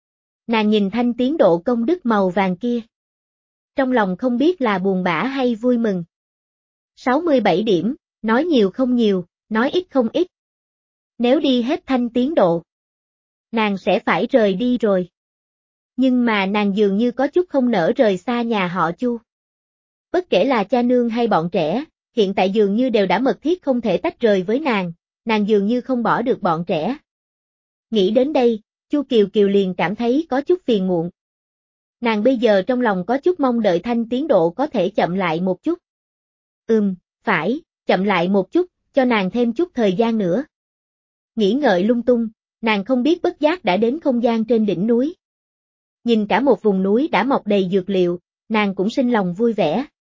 A: Nàng nhìn thanh tiến độ công đức màu vàng kia. Trong lòng không biết là buồn bã hay vui mừng. sáu mươi bảy điểm, nói nhiều không nhiều, nói ít không ít. Nếu đi hết thanh tiến độ, nàng sẽ phải rời đi rồi. Nhưng mà nàng dường như có chút không nỡ rời xa nhà họ Chu. Bất kể là cha nương hay bọn trẻ, hiện tại dường như đều đã mật thiết không thể tách rời với nàng, nàng dường như không bỏ được bọn trẻ. Nghĩ đến đây, Chu Kiều Kiều liền cảm thấy có chút phiền muộn. Nàng bây giờ trong lòng có chút mong đợi thanh tiến độ có thể chậm lại một chút. Ừm, phải, chậm lại một chút, cho nàng thêm chút thời gian nữa. Nghĩ ngợi lung tung, nàng không biết bất giác đã đến không gian trên đỉnh núi. Nhìn cả một vùng núi đã mọc đầy dược liệu, nàng cũng sinh lòng vui vẻ.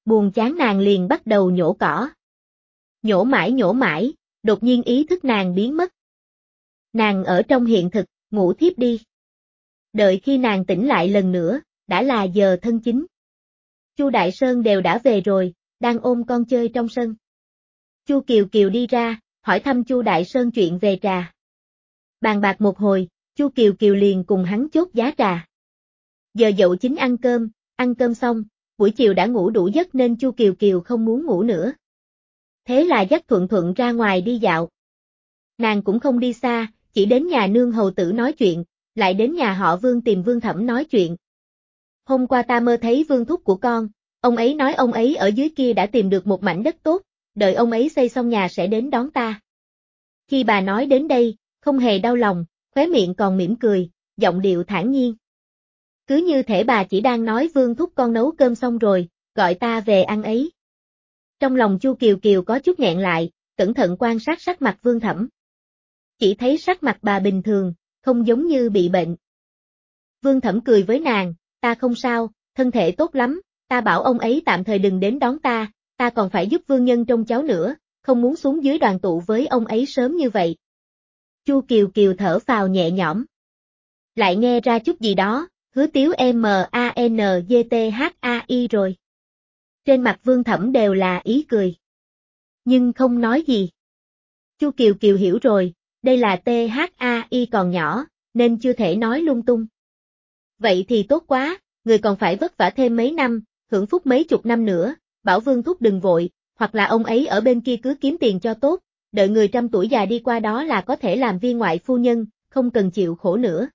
A: Buồn chán nàng liền bắt đầu nhổ cỏ. Nhổ mãi nhổ mãi, đột nhiên ý thức nàng biến mất. Nàng ở trong hiện thực, ngủ thiếp đi. Đợi khi nàng tỉnh lại lần nữa, đã là giờ thân chính. Chu Đại Sơn đều đã về rồi, đang ôm con chơi trong sân. Chu Kiều Kiều đi ra, hỏi thăm Chu Đại Sơn chuyện về trà. Bàn bạc một hồi, Chu Kiều Kiều liền cùng hắn chốt giá trà. Giờ dậu chính ăn cơm, ăn cơm xong, buổi chiều đã ngủ đủ giấc nên Chu Kiều Kiều không muốn ngủ nữa. Thế là dắt Thuận Thuận ra ngoài đi dạo. Nàng cũng không đi xa, chỉ đến nhà nương hầu tử nói chuyện, lại đến nhà họ Vương tìm Vương Thẩm nói chuyện. Hôm qua ta mơ thấy Vương thúc của con, ông ấy nói ông ấy ở dưới kia đã tìm được một mảnh đất tốt, đợi ông ấy xây xong nhà sẽ đến đón ta. Khi bà nói đến đây, không hề đau lòng, khóe miệng còn mỉm cười, giọng điệu thản nhiên. Cứ như thể bà chỉ đang nói Vương thúc con nấu cơm xong rồi, gọi ta về ăn ấy. Trong lòng Chu Kiều Kiều có chút nghẹn lại, cẩn thận quan sát sắc mặt Vương Thẩm. Chỉ thấy sắc mặt bà bình thường, không giống như bị bệnh. Vương Thẩm cười với nàng, ta không sao, thân thể tốt lắm, ta bảo ông ấy tạm thời đừng đến đón ta, ta còn phải giúp Vương Nhân trông cháu nữa, không muốn xuống dưới đoàn tụ với ông ấy sớm như vậy. Chu Kiều Kiều thở phào nhẹ nhõm. Lại nghe ra chút gì đó, Hứa Tiếu M A N G T H A I rồi. Trên mặt Vương Thẩm đều là ý cười. Nhưng không nói gì. Chu Kiều Kiều hiểu rồi, đây là T H A I còn nhỏ, nên chưa thể nói lung tung. Vậy thì tốt quá, người còn phải vất vả thêm mấy năm, hưởng phúc mấy chục năm nữa, bảo Vương thúc đừng vội, hoặc là ông ấy ở bên kia cứ kiếm tiền cho tốt, đợi người trăm tuổi già đi qua đó là có thể làm viên ngoại phu nhân, không cần chịu khổ nữa.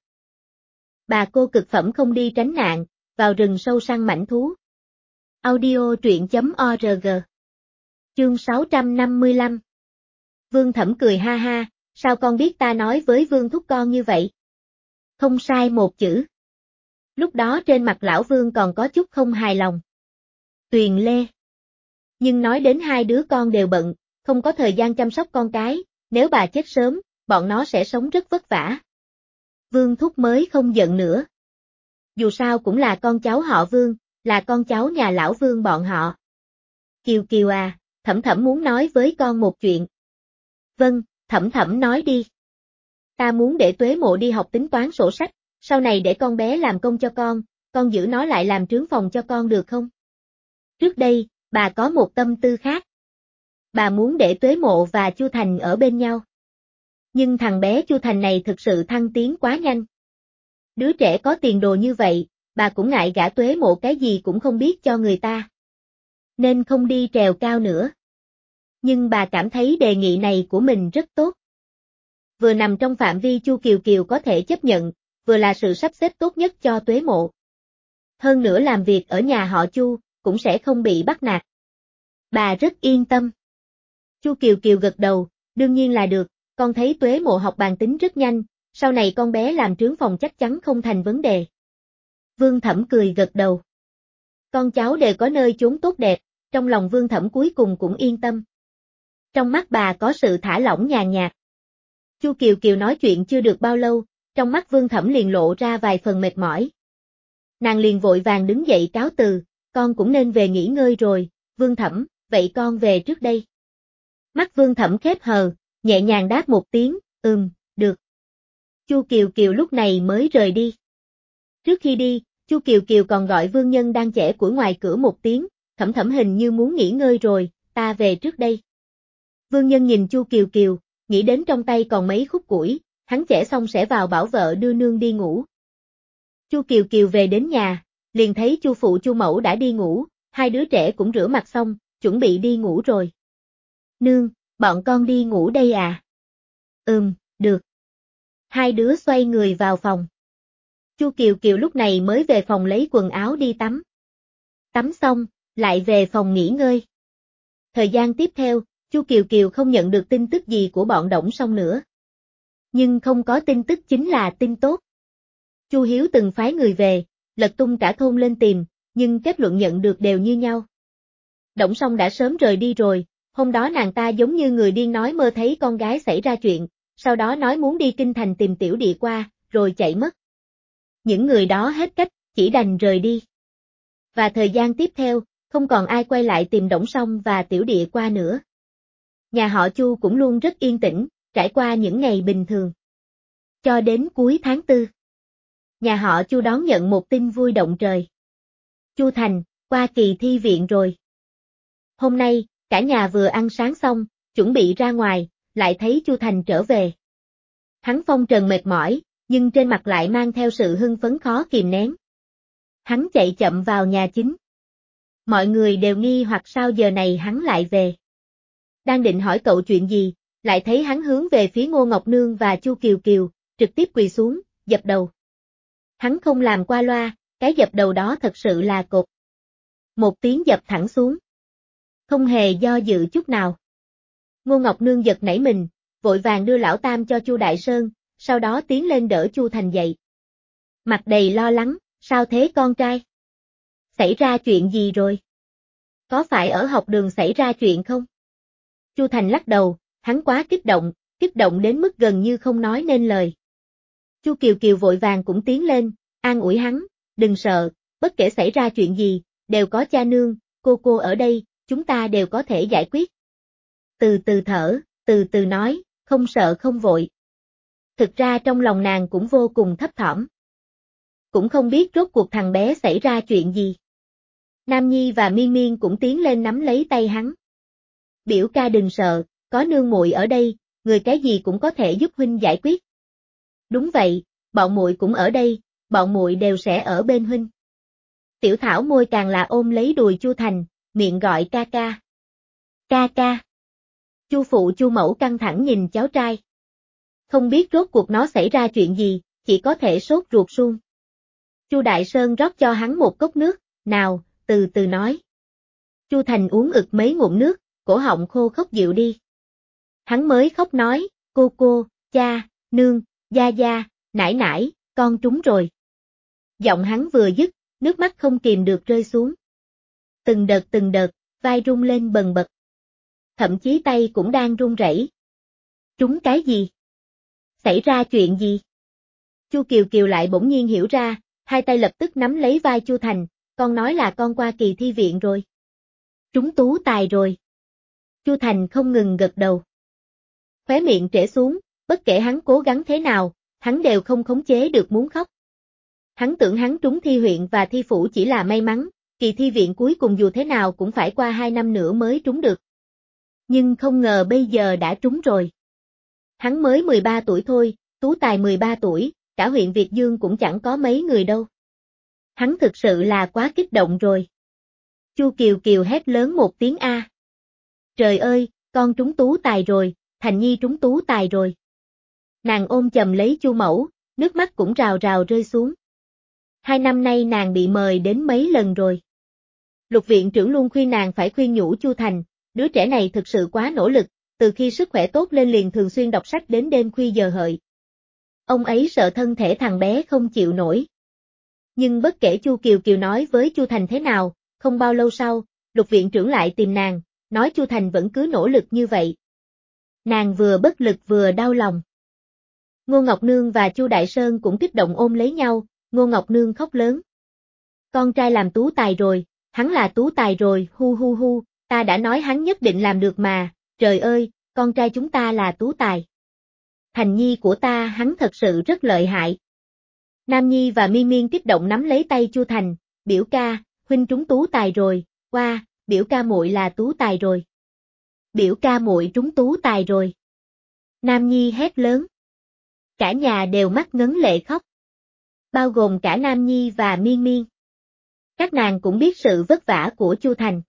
A: Bà cô cực phẩm không đi tránh nạn, vào rừng sâu săn mãnh thú. Audio truyện.org Chương sáu trăm năm mươi lăm Vương Thẩm cười ha ha, sao con biết ta nói với Vương thúc con như vậy? Không sai một chữ. Lúc đó trên mặt lão Vương còn có chút không hài lòng. Tuyền Lê. Nhưng nói đến hai đứa con đều bận, không có thời gian chăm sóc con cái, nếu bà chết sớm, bọn nó sẽ sống rất vất vả. Vương thúc mới không giận nữa. Dù sao cũng là con cháu họ Vương, là con cháu nhà lão Vương bọn họ. Kiều Kiều à, Thẩm Thẩm muốn nói với con một chuyện. Vâng, Thẩm Thẩm nói đi. Ta muốn để Tuế Mộ đi học tính toán sổ sách, sau này để con bé làm công cho con, con giữ nó lại làm trướng phòng cho con được không? Trước đây, bà có một tâm tư khác. Bà muốn để Tuế Mộ và Chu Thành ở bên nhau. Nhưng thằng bé Chu Thành này thực sự thăng tiến quá nhanh. Đứa trẻ có tiền đồ như vậy, bà cũng ngại gả Tuế Mộ cái gì cũng không biết cho người ta. Nên không đi trèo cao nữa. Nhưng bà cảm thấy đề nghị này của mình rất tốt. Vừa nằm trong phạm vi Chu Kiều Kiều có thể chấp nhận, vừa là sự sắp xếp tốt nhất cho Tuế Mộ. Hơn nữa làm việc ở nhà họ Chu, cũng sẽ không bị bắt nạt. Bà rất yên tâm. Chu Kiều Kiều gật đầu, đương nhiên là được, con thấy Tuế Mộ học bàn tính rất nhanh, sau này con bé làm trướng phòng chắc chắn không thành vấn đề. Vương Thẩm cười gật đầu. Con cháu đều có nơi chốn tốt đẹp, trong lòng Vương Thẩm cuối cùng cũng yên tâm. Trong mắt bà có sự thả lỏng nhàn nhạt. Chu Kiều Kiều nói chuyện chưa được bao lâu, trong mắt Vương Thẩm liền lộ ra vài phần mệt mỏi. Nàng liền vội vàng đứng dậy cáo từ, con cũng nên về nghỉ ngơi rồi, Vương Thẩm, vậy con về trước đây. Mắt Vương Thẩm khép hờ, nhẹ nhàng đáp một tiếng, ừm, được. Chu Kiều Kiều lúc này mới rời đi. Trước khi đi, Chu Kiều Kiều còn gọi Vương Nhân đang chẻ củi ngoài cửa một tiếng, Thẩm Thẩm hình như muốn nghỉ ngơi rồi, ta về trước đây. Vương Nhân nhìn Chu Kiều Kiều, nghĩ đến trong tay còn mấy khúc củi, hắn chẻ xong sẽ vào bảo vợ đưa nương đi ngủ. Chu Kiều Kiều về đến nhà, liền thấy Chu phụ Chu mẫu đã đi ngủ, hai đứa trẻ cũng rửa mặt xong, chuẩn bị đi ngủ rồi. Nương, bọn con đi ngủ đây à? Ừm, được. Hai đứa xoay người vào phòng. Chu Kiều Kiều lúc này mới về phòng lấy quần áo đi tắm. Tắm xong, lại về phòng nghỉ ngơi. Thời gian tiếp theo, Chu Kiều Kiều không nhận được tin tức gì của bọn Đổng Song nữa. Nhưng không có tin tức chính là tin tốt. Chu Hiếu từng phái người về, lật tung cả thôn lên tìm, nhưng kết luận nhận được đều như nhau. Đổng Song đã sớm rời đi rồi, hôm đó nàng ta giống như người điên nói mơ thấy con gái xảy ra chuyện, sau đó nói muốn đi kinh thành tìm tiểu địa qua, rồi chạy mất. Những người đó hết cách, chỉ đành rời đi. Và thời gian tiếp theo, Không còn ai quay lại tìm Đổng Song và Tiểu Địa qua nữa. Nhà họ Chu cũng luôn rất yên tĩnh, trải qua những ngày bình thường. Cho đến cuối tháng tư. Nhà họ Chu đón nhận một tin vui động trời. Chu Thành, qua kỳ thi viện rồi. Hôm nay, cả nhà vừa ăn sáng xong, chuẩn bị ra ngoài, lại thấy Chu Thành trở về. Hắn phong trần mệt mỏi, nhưng trên mặt lại mang theo sự hưng phấn khó kìm nén. Hắn chạy chậm vào nhà chính. Mọi người đều nghi hoặc sao giờ này hắn lại về. Đang định hỏi cậu chuyện gì, lại thấy hắn hướng về phía Ngô Ngọc Nương và Chu Kiều Kiều, trực tiếp quỳ xuống, dập đầu. Hắn không làm qua loa, cái dập đầu đó thật sự là cột. Một tiếng dập thẳng xuống. Không hề do dự chút nào. Ngô Ngọc Nương giật nảy mình, vội vàng đưa lão tam cho Chu Đại Sơn, sau đó tiến lên đỡ Chu Thành dậy. Mặt đầy lo lắng, sao thế con trai? Xảy ra chuyện gì rồi? Có phải ở học đường xảy ra chuyện không? Chu Thành lắc đầu, hắn quá kích động, kích động đến mức gần như không nói nên lời. Chu Kiều Kiều vội vàng cũng tiến lên, an ủi hắn, đừng sợ, bất kể xảy ra chuyện gì, đều có cha nương, cô cô ở đây, chúng ta đều có thể giải quyết. Từ từ thở, từ từ nói, không sợ không vội. Thực ra trong lòng nàng cũng vô cùng thấp thỏm. Cũng không biết rốt cuộc thằng bé xảy ra chuyện gì. Nam Nhi và Miên Miên cũng tiến lên nắm lấy tay hắn. Biểu ca đừng sợ, có nương muội ở đây, người cái gì cũng có thể giúp huynh giải quyết. Đúng vậy, bọn muội cũng ở đây, bọn muội đều sẽ ở bên huynh. Tiểu Thảo môi càng là ôm lấy đùi Chu Thành, miệng gọi ca ca. Ca ca. Chu phụ Chu mẫu căng thẳng nhìn cháu trai. Không biết rốt cuộc nó xảy ra chuyện gì, chỉ có thể sốt ruột suông. Chu Đại Sơn rót cho hắn một cốc nước, nào, từ từ nói. Chu Thành uống ực mấy ngụm nước, cổ họng khô khốc dịu đi. Hắn mới khóc nói, cô cô, cha, nương, gia gia, nải nải, con trúng rồi. Giọng hắn vừa dứt, nước mắt không kìm được rơi xuống. Từng đợt từng đợt, vai rung lên bần bật. Thậm chí tay cũng đang run rẩy. Trúng cái gì? Xảy ra chuyện gì? Chu Kiều Kiều lại bỗng nhiên hiểu ra, hai tay lập tức nắm lấy vai Chu Thành, con nói là con qua kỳ thi viện rồi. Trúng tú tài rồi. Chu Thành không ngừng gật đầu. Khóe miệng trễ xuống, bất kể hắn cố gắng thế nào, hắn đều không khống chế được muốn khóc. Hắn tưởng hắn trúng thi huyện và thi phủ chỉ là may mắn, kỳ thi viện cuối cùng dù thế nào cũng phải qua hai năm nữa mới trúng được. Nhưng không ngờ bây giờ đã trúng rồi. Hắn mới mười ba tuổi thôi, tú tài mười ba tuổi, cả huyện Việt Dương cũng chẳng có mấy người đâu. Hắn thực sự là quá kích động rồi. Chu Kiều Kiều hét lớn một tiếng A. Trời ơi, con trúng tú tài rồi, Thành Nhi trúng tú tài rồi. Nàng ôm chầm lấy Chu mẫu, nước mắt cũng rào rào rơi xuống. Hai năm nay nàng bị mời đến mấy lần rồi. Lục viện trưởng luôn khuyên nàng phải khuyên nhủ Chu Thành, đứa trẻ này thực sự quá nỗ lực, từ khi sức khỏe tốt lên liền thường xuyên đọc sách đến đêm khuya giờ hợi. Ông ấy sợ thân thể thằng bé không chịu nổi. Nhưng bất kể Chu Kiều Kiều nói với Chu Thành thế nào, không bao lâu sau, Lục viện trưởng lại tìm nàng, nói Chu Thành vẫn cứ nỗ lực như vậy. Nàng vừa bất lực vừa đau lòng. Ngô Ngọc Nương và Chu Đại Sơn cũng kích động ôm lấy nhau, Ngô Ngọc Nương khóc lớn. Con trai làm tú tài rồi, hắn là tú tài rồi, hu hu hu, ta đã nói hắn nhất định làm được mà, trời ơi, con trai chúng ta là tú tài. Thành Nhi của ta hắn thật sự rất lợi hại. Nam Nhi và Miên Miên kích động nắm lấy tay Chu Thành, biểu ca, huynh trúng tú tài rồi, qua, wow, biểu ca muội là tú tài rồi. Biểu ca muội trúng tú tài rồi. Nam Nhi hét lớn. Cả nhà đều mắt ngấn lệ khóc. Bao gồm cả Nam Nhi và Miên Miên. Các nàng cũng biết sự vất vả của Chu Thành.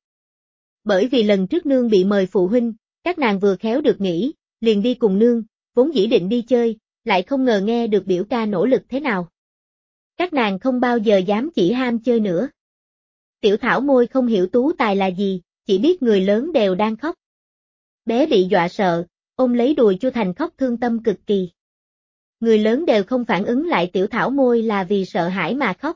A: Bởi vì lần trước nương bị mời phụ huynh, các nàng vừa khéo được nghỉ, liền đi cùng nương, vốn dĩ định đi chơi, lại không ngờ nghe được biểu ca nỗ lực thế nào. Các nàng không bao giờ dám chỉ ham chơi nữa. Tiểu Thảo môi không hiểu tú tài là gì, chỉ biết người lớn đều đang khóc. Bé bị dọa sợ, ôm lấy đùi Chu Thành khóc thương tâm cực kỳ. Người lớn đều không phản ứng lại Tiểu Thảo môi là vì sợ hãi mà khóc.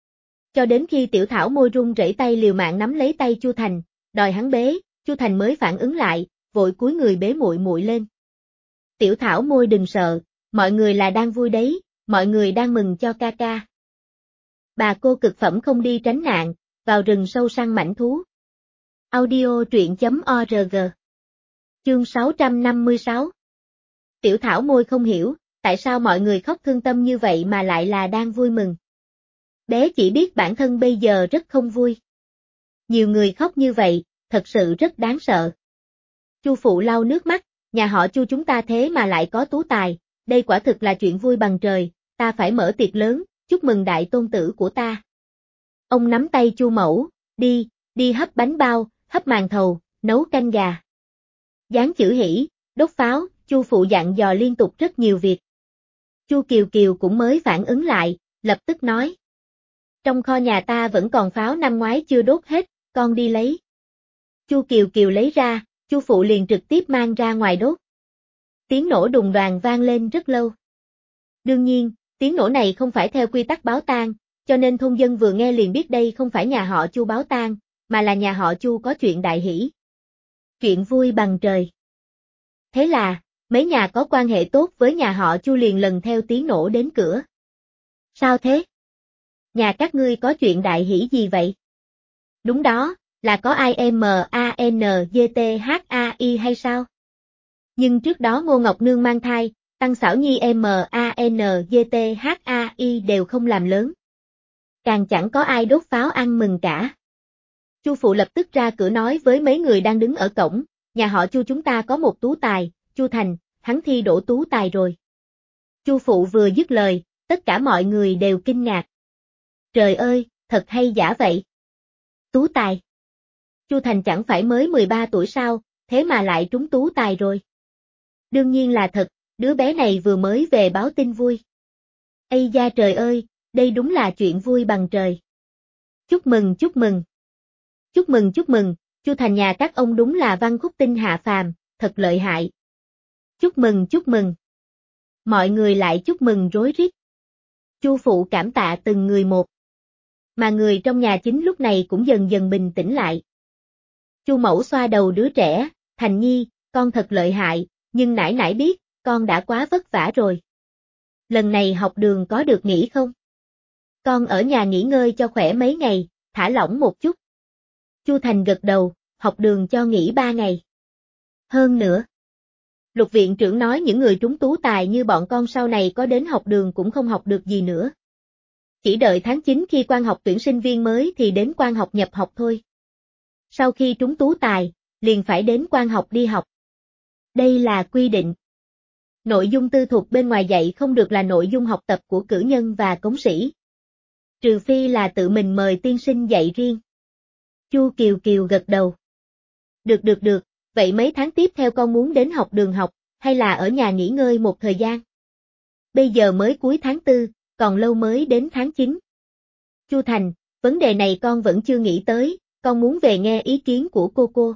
A: Cho đến khi Tiểu Thảo môi run rẩy tay liều mạng nắm lấy tay Chu Thành, đòi hắn bế, Chu Thành mới phản ứng lại, vội cúi người bế muội muội lên. Tiểu Thảo môi đừng sợ, mọi người là đang vui đấy, mọi người đang mừng cho ca ca. Bà cô cực phẩm không đi tránh nạn, vào rừng sâu săn mãnh thú. audio truyện chấm org. Chương sáu trăm năm mươi sáu. Tiểu Thảo môi không hiểu, tại sao mọi người khóc thương tâm như vậy mà lại là đang vui mừng. Bé chỉ biết bản thân bây giờ rất không vui. Nhiều người khóc như vậy, thật sự rất đáng sợ. Chu phụ lau nước mắt, nhà họ Chu chúng ta thế mà lại có tú tài, đây quả thực là chuyện vui bằng trời, ta phải mở tiệc lớn, chúc mừng đại tôn tử của ta. Ông nắm tay Chu Mẫu, đi, đi hấp bánh bao, hấp màn thầu, nấu canh gà. Dán chữ hỷ, đốt pháo, Chu phụ dặn dò liên tục rất nhiều việc. Chu Kiều Kiều cũng mới phản ứng lại, lập tức nói. Trong kho nhà ta vẫn còn pháo năm ngoái chưa đốt hết, con đi lấy. Chu Kiều Kiều lấy ra, Chu phụ liền trực tiếp mang ra ngoài đốt. Tiếng nổ đùng đoàng vang lên rất lâu. Đương nhiên, tiếng nổ này không phải theo quy tắc báo tang, cho nên thôn dân vừa nghe liền biết đây không phải nhà họ Chu báo tang, mà là nhà họ Chu có chuyện đại hỷ. Chuyện vui bằng trời. Thế là, mấy nhà có quan hệ tốt với nhà họ Chu liền lần theo tiếng nổ đến cửa. Sao thế? Nhà các ngươi có chuyện đại hỷ gì vậy? Đúng đó, là có ai M A N G T H A I hay sao? Nhưng trước đó Ngô Ngọc Nương mang thai, Tăng Xảo Nhi M A N G T H A I đều không làm lớn. Càng chẳng có ai đốt pháo ăn mừng cả. Chu phụ lập tức ra cửa nói với mấy người đang đứng ở cổng, nhà họ Chu chúng ta có một tú tài, Chu Thành, hắn thi đỗ tú tài rồi. Chu phụ vừa dứt lời, tất cả mọi người đều kinh ngạc. Trời ơi, thật hay giả vậy. Tú tài. Chu Thành chẳng phải mới mười ba tuổi sao, thế mà lại trúng tú tài rồi. Đương nhiên là thật, đứa bé này vừa mới về báo tin vui. Ây da trời ơi, đây đúng là chuyện vui bằng trời. Chúc mừng chúc mừng. Chúc mừng chúc mừng, Chu Thành nhà các ông đúng là văn khúc tinh hạ phàm, thật lợi hại. Chúc mừng chúc mừng. Mọi người lại chúc mừng rối rít. Chu phụ cảm tạ từng người một. Mà người trong nhà chính lúc này cũng dần dần bình tĩnh lại. Chu Mẫu xoa đầu đứa trẻ, Thành Nhi, con thật lợi hại, nhưng nãy nãy biết, con đã quá vất vả rồi. Lần này học đường có được nghỉ không? Con ở nhà nghỉ ngơi cho khỏe mấy ngày, thả lỏng một chút. Chu Thành gật đầu, học đường cho nghỉ ba ngày. Hơn nữa. Lục viện trưởng nói những người trúng tú tài như bọn con sau này có đến học đường cũng không học được gì nữa. Chỉ đợi tháng chín khi quan học tuyển sinh viên mới thì đến quan học nhập học thôi. Sau khi trúng tú tài, liền phải đến quan học đi học. Đây là quy định. Nội dung tư thục bên ngoài dạy không được là nội dung học tập của cử nhân và cống sĩ. Trừ phi là tự mình mời tiên sinh dạy riêng. Chu Kiều Kiều gật đầu. Được được được, vậy mấy tháng tiếp theo con muốn đến học đường học, hay là ở nhà nghỉ ngơi một thời gian? Bây giờ mới cuối tháng tư, còn lâu mới đến tháng chín. Chu Thành, vấn đề này con vẫn chưa nghĩ tới, con muốn về nghe ý kiến của cô cô.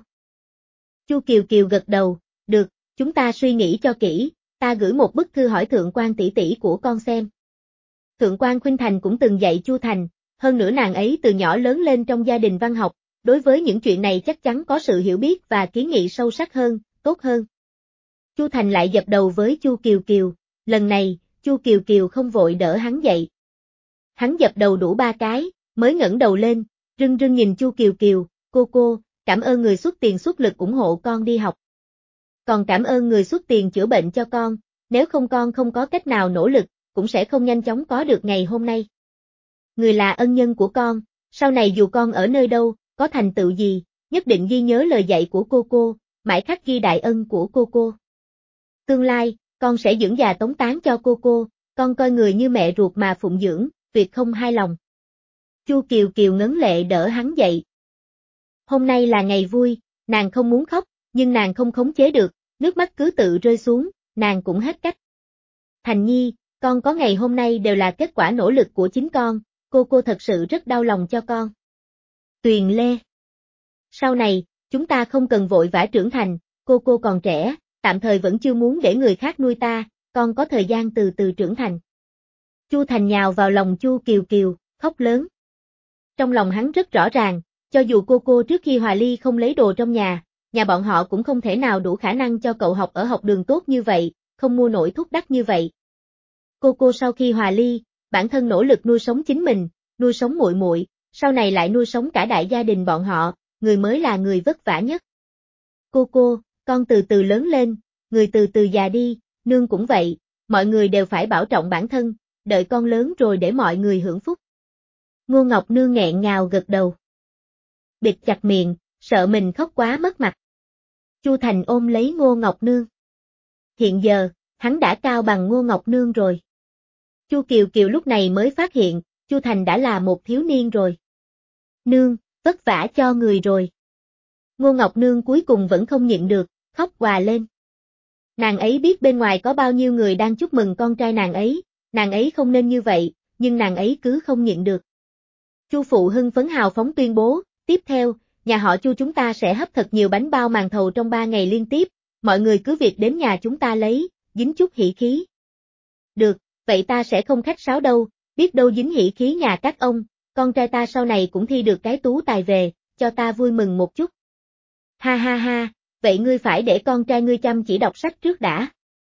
A: Chu Kiều Kiều gật đầu, được, chúng ta suy nghĩ cho kỹ, ta gửi một bức thư hỏi thượng quan tỷ tỷ của con xem. Thượng quan Khuynh Thành cũng từng dạy Chu Thành, hơn nữa nàng ấy từ nhỏ lớn lên trong gia đình văn học, đối với những chuyện này chắc chắn có sự hiểu biết và kiến nghị sâu sắc hơn, tốt hơn. Chu Thành lại dập đầu với Chu Kiều Kiều, lần này, Chu Kiều Kiều không vội đỡ hắn dậy. Hắn dập đầu đủ ba cái, mới ngẩng đầu lên, rưng rưng nhìn Chu Kiều Kiều, cô cô, cảm ơn người xuất tiền xuất lực ủng hộ con đi học. Còn cảm ơn người xuất tiền chữa bệnh cho con, nếu không con không có cách nào nỗ lực, cũng sẽ không nhanh chóng có được ngày hôm nay. Người là ân nhân của con, sau này dù con ở nơi đâu, có thành tựu gì, nhất định ghi nhớ lời dạy của cô cô, mãi khắc ghi đại ân của cô cô. Tương lai, con sẽ dưỡng già tống tán cho cô cô, con coi người như mẹ ruột mà phụng dưỡng, tuyệt không hai lòng. Chu Kiều Kiều ngấn lệ đỡ hắn dậy. Hôm nay là ngày vui, nàng không muốn khóc, nhưng nàng không khống chế được, nước mắt cứ tự rơi xuống, nàng cũng hết cách. Thành Nhi, con có ngày hôm nay đều là kết quả nỗ lực của chính con, cô cô thật sự rất đau lòng cho con. Tuyền Lê. Sau này, chúng ta không cần vội vã trưởng thành, cô cô còn trẻ, tạm thời vẫn chưa muốn để người khác nuôi ta, con có thời gian từ từ trưởng thành. Chu Thành nhào vào lòng Chu Kiều Kiều, khóc lớn. Trong lòng hắn rất rõ ràng, cho dù cô cô trước khi hòa ly không lấy đồ trong nhà, nhà bọn họ cũng không thể nào đủ khả năng cho cậu học ở học đường tốt như vậy, không mua nổi thuốc đắt như vậy. Cô cô sau khi hòa ly, bản thân nỗ lực nuôi sống chính mình, nuôi sống muội muội, sau này lại nuôi sống cả đại gia đình bọn họ, người mới là người vất vả nhất. Cô cô, con từ từ lớn lên, người từ từ già đi, nương cũng vậy, mọi người đều phải bảo trọng bản thân, đợi con lớn rồi để mọi người hưởng phúc. Ngô Ngọc Nương nghẹn ngào gật đầu. Bịt chặt miệng, sợ mình khóc quá mất mặt. Chu Thành ôm lấy Ngô Ngọc Nương. Hiện giờ, hắn đã cao bằng Ngô Ngọc Nương rồi. Chu Kiều Kiều lúc này mới phát hiện, Chu Thành đã là một thiếu niên rồi. Nương, vất vả cho người rồi. Ngô Ngọc Nương cuối cùng vẫn không nhịn được, khóc òa lên. Nàng ấy biết bên ngoài có bao nhiêu người đang chúc mừng con trai nàng ấy, nàng ấy không nên như vậy, nhưng nàng ấy cứ không nhịn được. Chu phụ hưng phấn hào phóng tuyên bố, tiếp theo, nhà họ Chu chúng ta sẽ hấp thật nhiều bánh bao màn thầu trong ba ngày liên tiếp, mọi người cứ việc đến nhà chúng ta lấy, dính chút hỉ khí. Được, vậy ta sẽ không khách sáo đâu, biết đâu dính hỉ khí nhà các ông, con trai ta sau này cũng thi được cái tú tài về, cho ta vui mừng một chút. Ha ha ha, vậy ngươi phải để con trai ngươi chăm chỉ đọc sách trước đã.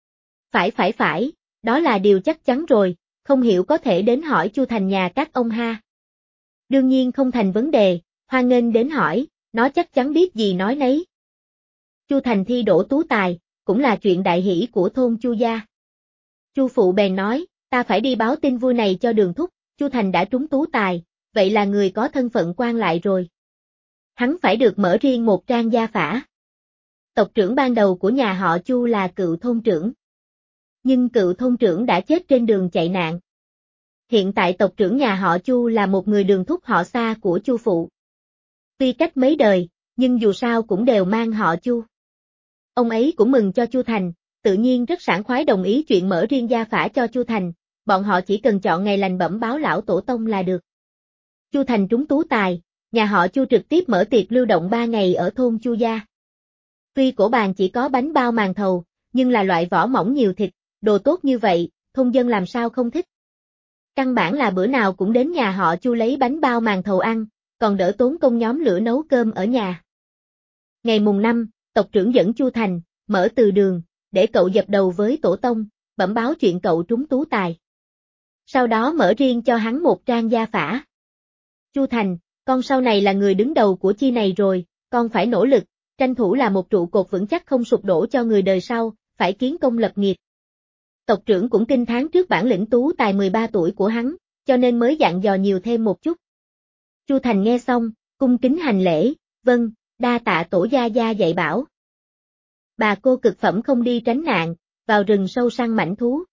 A: Phải phải phải, đó là điều chắc chắn rồi, không hiểu có thể đến hỏi Chu Thành nhà các ông ha. Đương nhiên không thành vấn đề, hoan nghênh đến hỏi, nó chắc chắn biết gì nói nấy. Chu Thành thi đỗ tú tài, cũng là chuyện đại hỷ của thôn Chu gia. Chu phụ bèn nói, ta phải đi báo tin vui này cho Đường thúc, Chu Thành đã trúng tú tài, vậy là người có thân phận quan lại rồi. Hắn phải được mở riêng một trang gia phả. Tộc trưởng ban đầu của nhà họ Chu là cựu thôn trưởng. Nhưng cựu thôn trưởng đã chết trên đường chạy nạn. Hiện tại tộc trưởng nhà họ Chu là một người Đường thúc họ xa của Chu phụ. Tuy cách mấy đời, nhưng dù sao cũng đều mang họ Chu. Ông ấy cũng mừng cho Chu Thành, tự nhiên rất sảng khoái đồng ý chuyện mở riêng gia phả cho Chu Thành, bọn họ chỉ cần chọn ngày lành bẩm báo lão tổ tông là được. Chu Thành trúng tú tài, nhà họ Chu trực tiếp mở tiệc lưu động ba ngày ở thôn Chu gia. Tuy cổ bàn chỉ có bánh bao màn thầu, nhưng là loại vỏ mỏng nhiều thịt, đồ tốt như vậy, thôn dân làm sao không thích. Căn bản là bữa nào cũng đến nhà họ Chu lấy bánh bao màn thầu ăn, còn đỡ tốn công nhóm lửa nấu cơm ở nhà. Ngày mùng năm, tộc trưởng dẫn Chu Thành, mở từ đường, để cậu dập đầu với tổ tông, bẩm báo chuyện cậu trúng tú tài. Sau đó mở riêng cho hắn một trang gia phả. Chu Thành, con sau này là người đứng đầu của chi này rồi, con phải nỗ lực, tranh thủ là một trụ cột vững chắc không sụp đổ cho người đời sau, phải kiến công lập nghiệp. Tộc trưởng cũng kinh thán trước bản lĩnh tú tài mười ba tuổi của hắn, cho nên mới dặn dò nhiều thêm một chút. Chu Thành nghe xong, cung kính hành lễ, vâng, đa tạ tổ gia gia dạy bảo. Bà cô cực phẩm không đi tránh nạn, vào rừng sâu săn mãnh thú.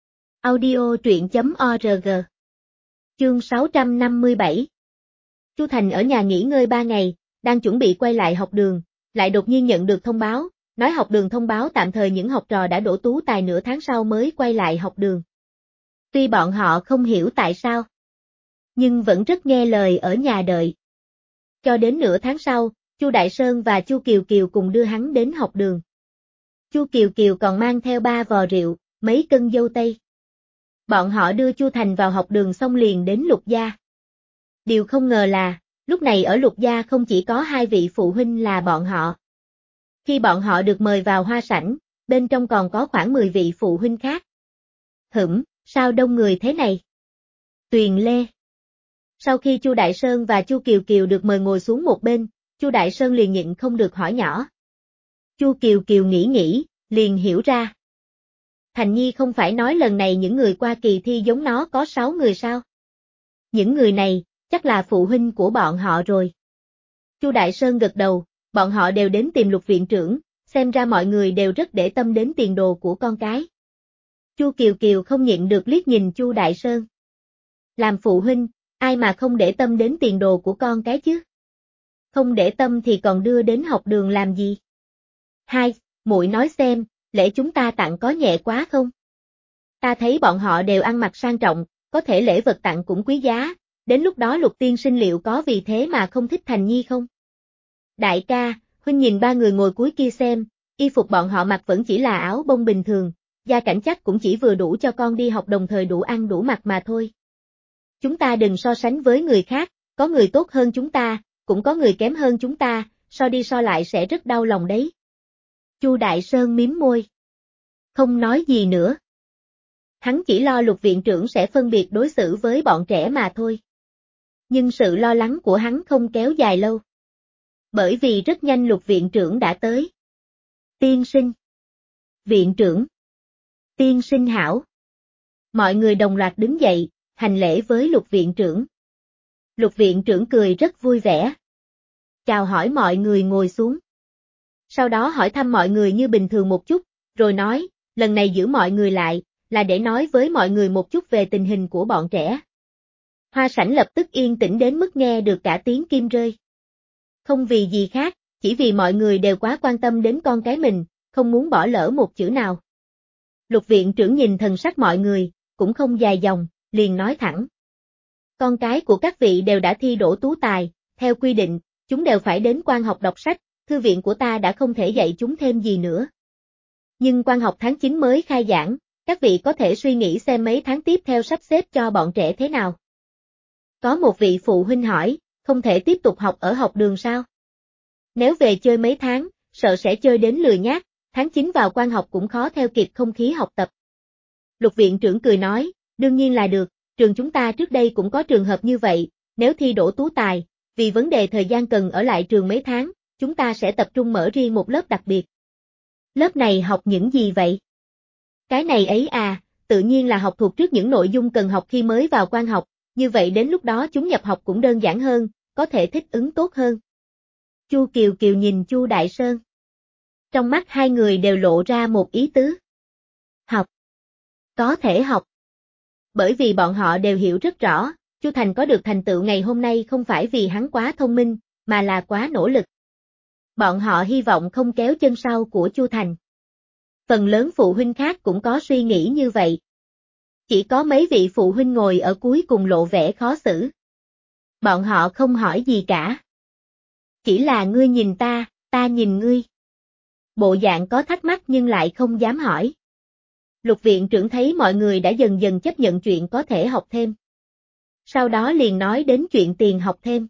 A: Audio truyện chấm org. Chương sáu trăm năm mươi bảy. Chu Thành ở nhà nghỉ ngơi ba ngày, đang chuẩn bị quay lại học đường, lại đột nhiên nhận được thông báo, nói học đường thông báo tạm thời những học trò đã đỗ tú tài nửa tháng sau mới quay lại học đường. Tuy bọn họ không hiểu tại sao, nhưng vẫn rất nghe lời ở nhà đợi. Cho đến nửa tháng sau, Chu Đại Sơn và Chu Kiều Kiều cùng đưa hắn đến học đường. Chu Kiều Kiều còn mang theo ba vò rượu, mấy cân dâu tây. Bọn họ đưa Chu Thành vào học đường xong liền đến Lục gia. Điều không ngờ là, lúc này ở Lục gia không chỉ có hai vị phụ huynh là bọn họ. Khi bọn họ được mời vào hoa sảnh, bên trong còn có khoảng mười vị phụ huynh khác. Hửm, sao đông người thế này? Tuyền Lê. Sau khi Chu Đại Sơn và Chu Kiều Kiều được mời ngồi xuống một bên, Chu Đại Sơn liền nhịn không được hỏi nhỏ. Chu Kiều Kiều nghĩ nghĩ, liền hiểu ra. Thành Nhi không phải nói lần này những người qua kỳ thi giống nó có sáu người sao? Những người này, chắc là phụ huynh của bọn họ rồi. Chu Đại Sơn gật đầu, bọn họ đều đến tìm Lục viện trưởng, xem ra mọi người đều rất để tâm đến tiền đồ của con cái. Chu Kiều Kiều không nhịn được liếc nhìn Chu Đại Sơn. Làm phụ huynh, ai mà không để tâm đến tiền đồ của con cái chứ? Không để tâm thì còn đưa đến học đường làm gì? Hai, muội nói xem, lễ chúng ta tặng có nhẹ quá không? Ta thấy bọn họ đều ăn mặc sang trọng, có thể lễ vật tặng cũng quý giá, đến lúc đó Lục tiên sinh liệu có vì thế mà không thích Thành Nhi không? Đại ca, huynh nhìn ba người ngồi cuối kia xem, y phục bọn họ mặc vẫn chỉ là áo bông bình thường, gia cảnh chắc cũng chỉ vừa đủ cho con đi học đồng thời đủ ăn đủ mặc mà thôi. Chúng ta đừng so sánh với người khác, có người tốt hơn chúng ta, cũng có người kém hơn chúng ta, so đi so lại sẽ rất đau lòng đấy. Chu Đại Sơn mím môi. Không nói gì nữa. Hắn chỉ lo Lục viện trưởng sẽ phân biệt đối xử với bọn trẻ mà thôi. Nhưng sự lo lắng của hắn không kéo dài lâu. Bởi vì rất nhanh Lục viện trưởng đã tới. Tiên sinh. Viện trưởng. Tiên sinh hảo. Mọi người đồng loạt đứng dậy, hành lễ với Lục viện trưởng. Lục viện trưởng cười rất vui vẻ. Chào hỏi mọi người ngồi xuống. Sau đó hỏi thăm mọi người như bình thường một chút, rồi nói, lần này giữ mọi người lại, là để nói với mọi người một chút về tình hình của bọn trẻ. Hoa sảnh lập tức yên tĩnh đến mức nghe được cả tiếng kim rơi. Không vì gì khác, chỉ vì mọi người đều quá quan tâm đến con cái mình, không muốn bỏ lỡ một chữ nào. Lục viện trưởng nhìn thần sắc mọi người, cũng không dài dòng, liền nói thẳng. Con cái của các vị đều đã thi đỗ tú tài, theo quy định, chúng đều phải đến quan học đọc sách, thư viện của ta đã không thể dạy chúng thêm gì nữa. Nhưng quan học tháng chín mới khai giảng, các vị có thể suy nghĩ xem mấy tháng tiếp theo sắp xếp cho bọn trẻ thế nào. Có một vị phụ huynh hỏi, không thể tiếp tục học ở học đường sao? Nếu về chơi mấy tháng, sợ sẽ chơi đến lười nhác, tháng chín vào quan học cũng khó theo kịp không khí học tập. Lục viện trưởng cười nói, đương nhiên là được, trường chúng ta trước đây cũng có trường hợp như vậy, nếu thi đỗ tú tài, vì vấn đề thời gian cần ở lại trường mấy tháng, chúng ta sẽ tập trung mở riêng một lớp đặc biệt. Lớp này học những gì vậy? Cái này ấy à, tự nhiên là học thuộc trước những nội dung cần học khi mới vào quan học, như vậy đến lúc đó chúng nhập học cũng đơn giản hơn, có thể thích ứng tốt hơn. Chu Kiều Kiều nhìn Chu Đại Sơn. Trong mắt hai người đều lộ ra một ý tứ. Học. Có thể học. Bởi vì bọn họ đều hiểu rất rõ, Chu Thành có được thành tựu ngày hôm nay không phải vì hắn quá thông minh, mà là quá nỗ lực. Bọn họ hy vọng không kéo chân sau của Chu Thành. Phần lớn phụ huynh khác cũng có suy nghĩ như vậy. Chỉ có mấy vị phụ huynh ngồi ở cuối cùng lộ vẻ khó xử. Bọn họ không hỏi gì cả. Chỉ là ngươi nhìn ta, ta nhìn ngươi. Bộ dạng có thắc mắc nhưng lại không dám hỏi. Lục viện trưởng thấy mọi người đã dần dần chấp nhận chuyện có thể học thêm. Sau đó liền nói đến chuyện tiền học thêm.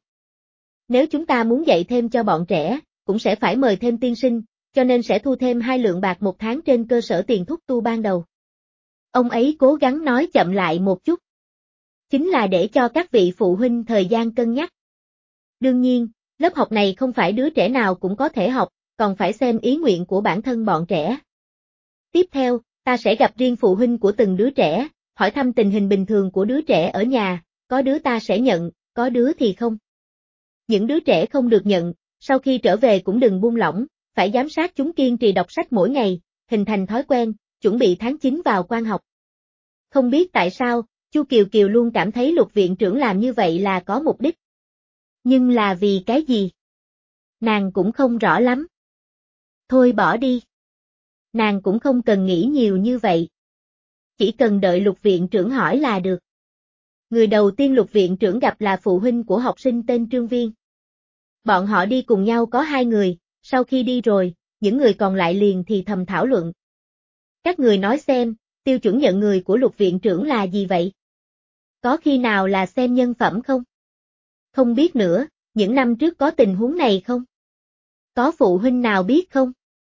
A: Nếu chúng ta muốn dạy thêm cho bọn trẻ, cũng sẽ phải mời thêm tiên sinh, cho nên sẽ thu thêm hai lượng bạc một tháng trên cơ sở tiền thuốc tu ban đầu. Ông ấy cố gắng nói chậm lại một chút. Chính là để cho các vị phụ huynh thời gian cân nhắc. Đương nhiên, lớp học này không phải đứa trẻ nào cũng có thể học, còn phải xem ý nguyện của bản thân bọn trẻ. Tiếp theo, ta sẽ gặp riêng phụ huynh của từng đứa trẻ, hỏi thăm tình hình bình thường của đứa trẻ ở nhà, có đứa ta sẽ nhận, có đứa thì không. Những đứa trẻ không được nhận, sau khi trở về cũng đừng buông lỏng, phải giám sát chúng kiên trì đọc sách mỗi ngày, hình thành thói quen, chuẩn bị tháng chín vào quan học. Không biết tại sao, Chu Kiều Kiều luôn cảm thấy Lục viện trưởng làm như vậy là có mục đích. Nhưng là vì cái gì? Nàng cũng không rõ lắm. Thôi bỏ đi. Nàng cũng không cần nghĩ nhiều như vậy. Chỉ cần đợi Lục viện trưởng hỏi là được. Người đầu tiên Lục viện trưởng gặp là phụ huynh của học sinh tên Trương Viên. Bọn họ đi cùng nhau có hai người, sau khi đi rồi, những người còn lại liền thì thầm thảo luận. Các người nói xem, tiêu chuẩn nhận người của Lục viện trưởng là gì vậy? Có khi nào là xem nhân phẩm không? Không biết nữa, những năm trước có tình huống này không? Có phụ huynh nào biết không?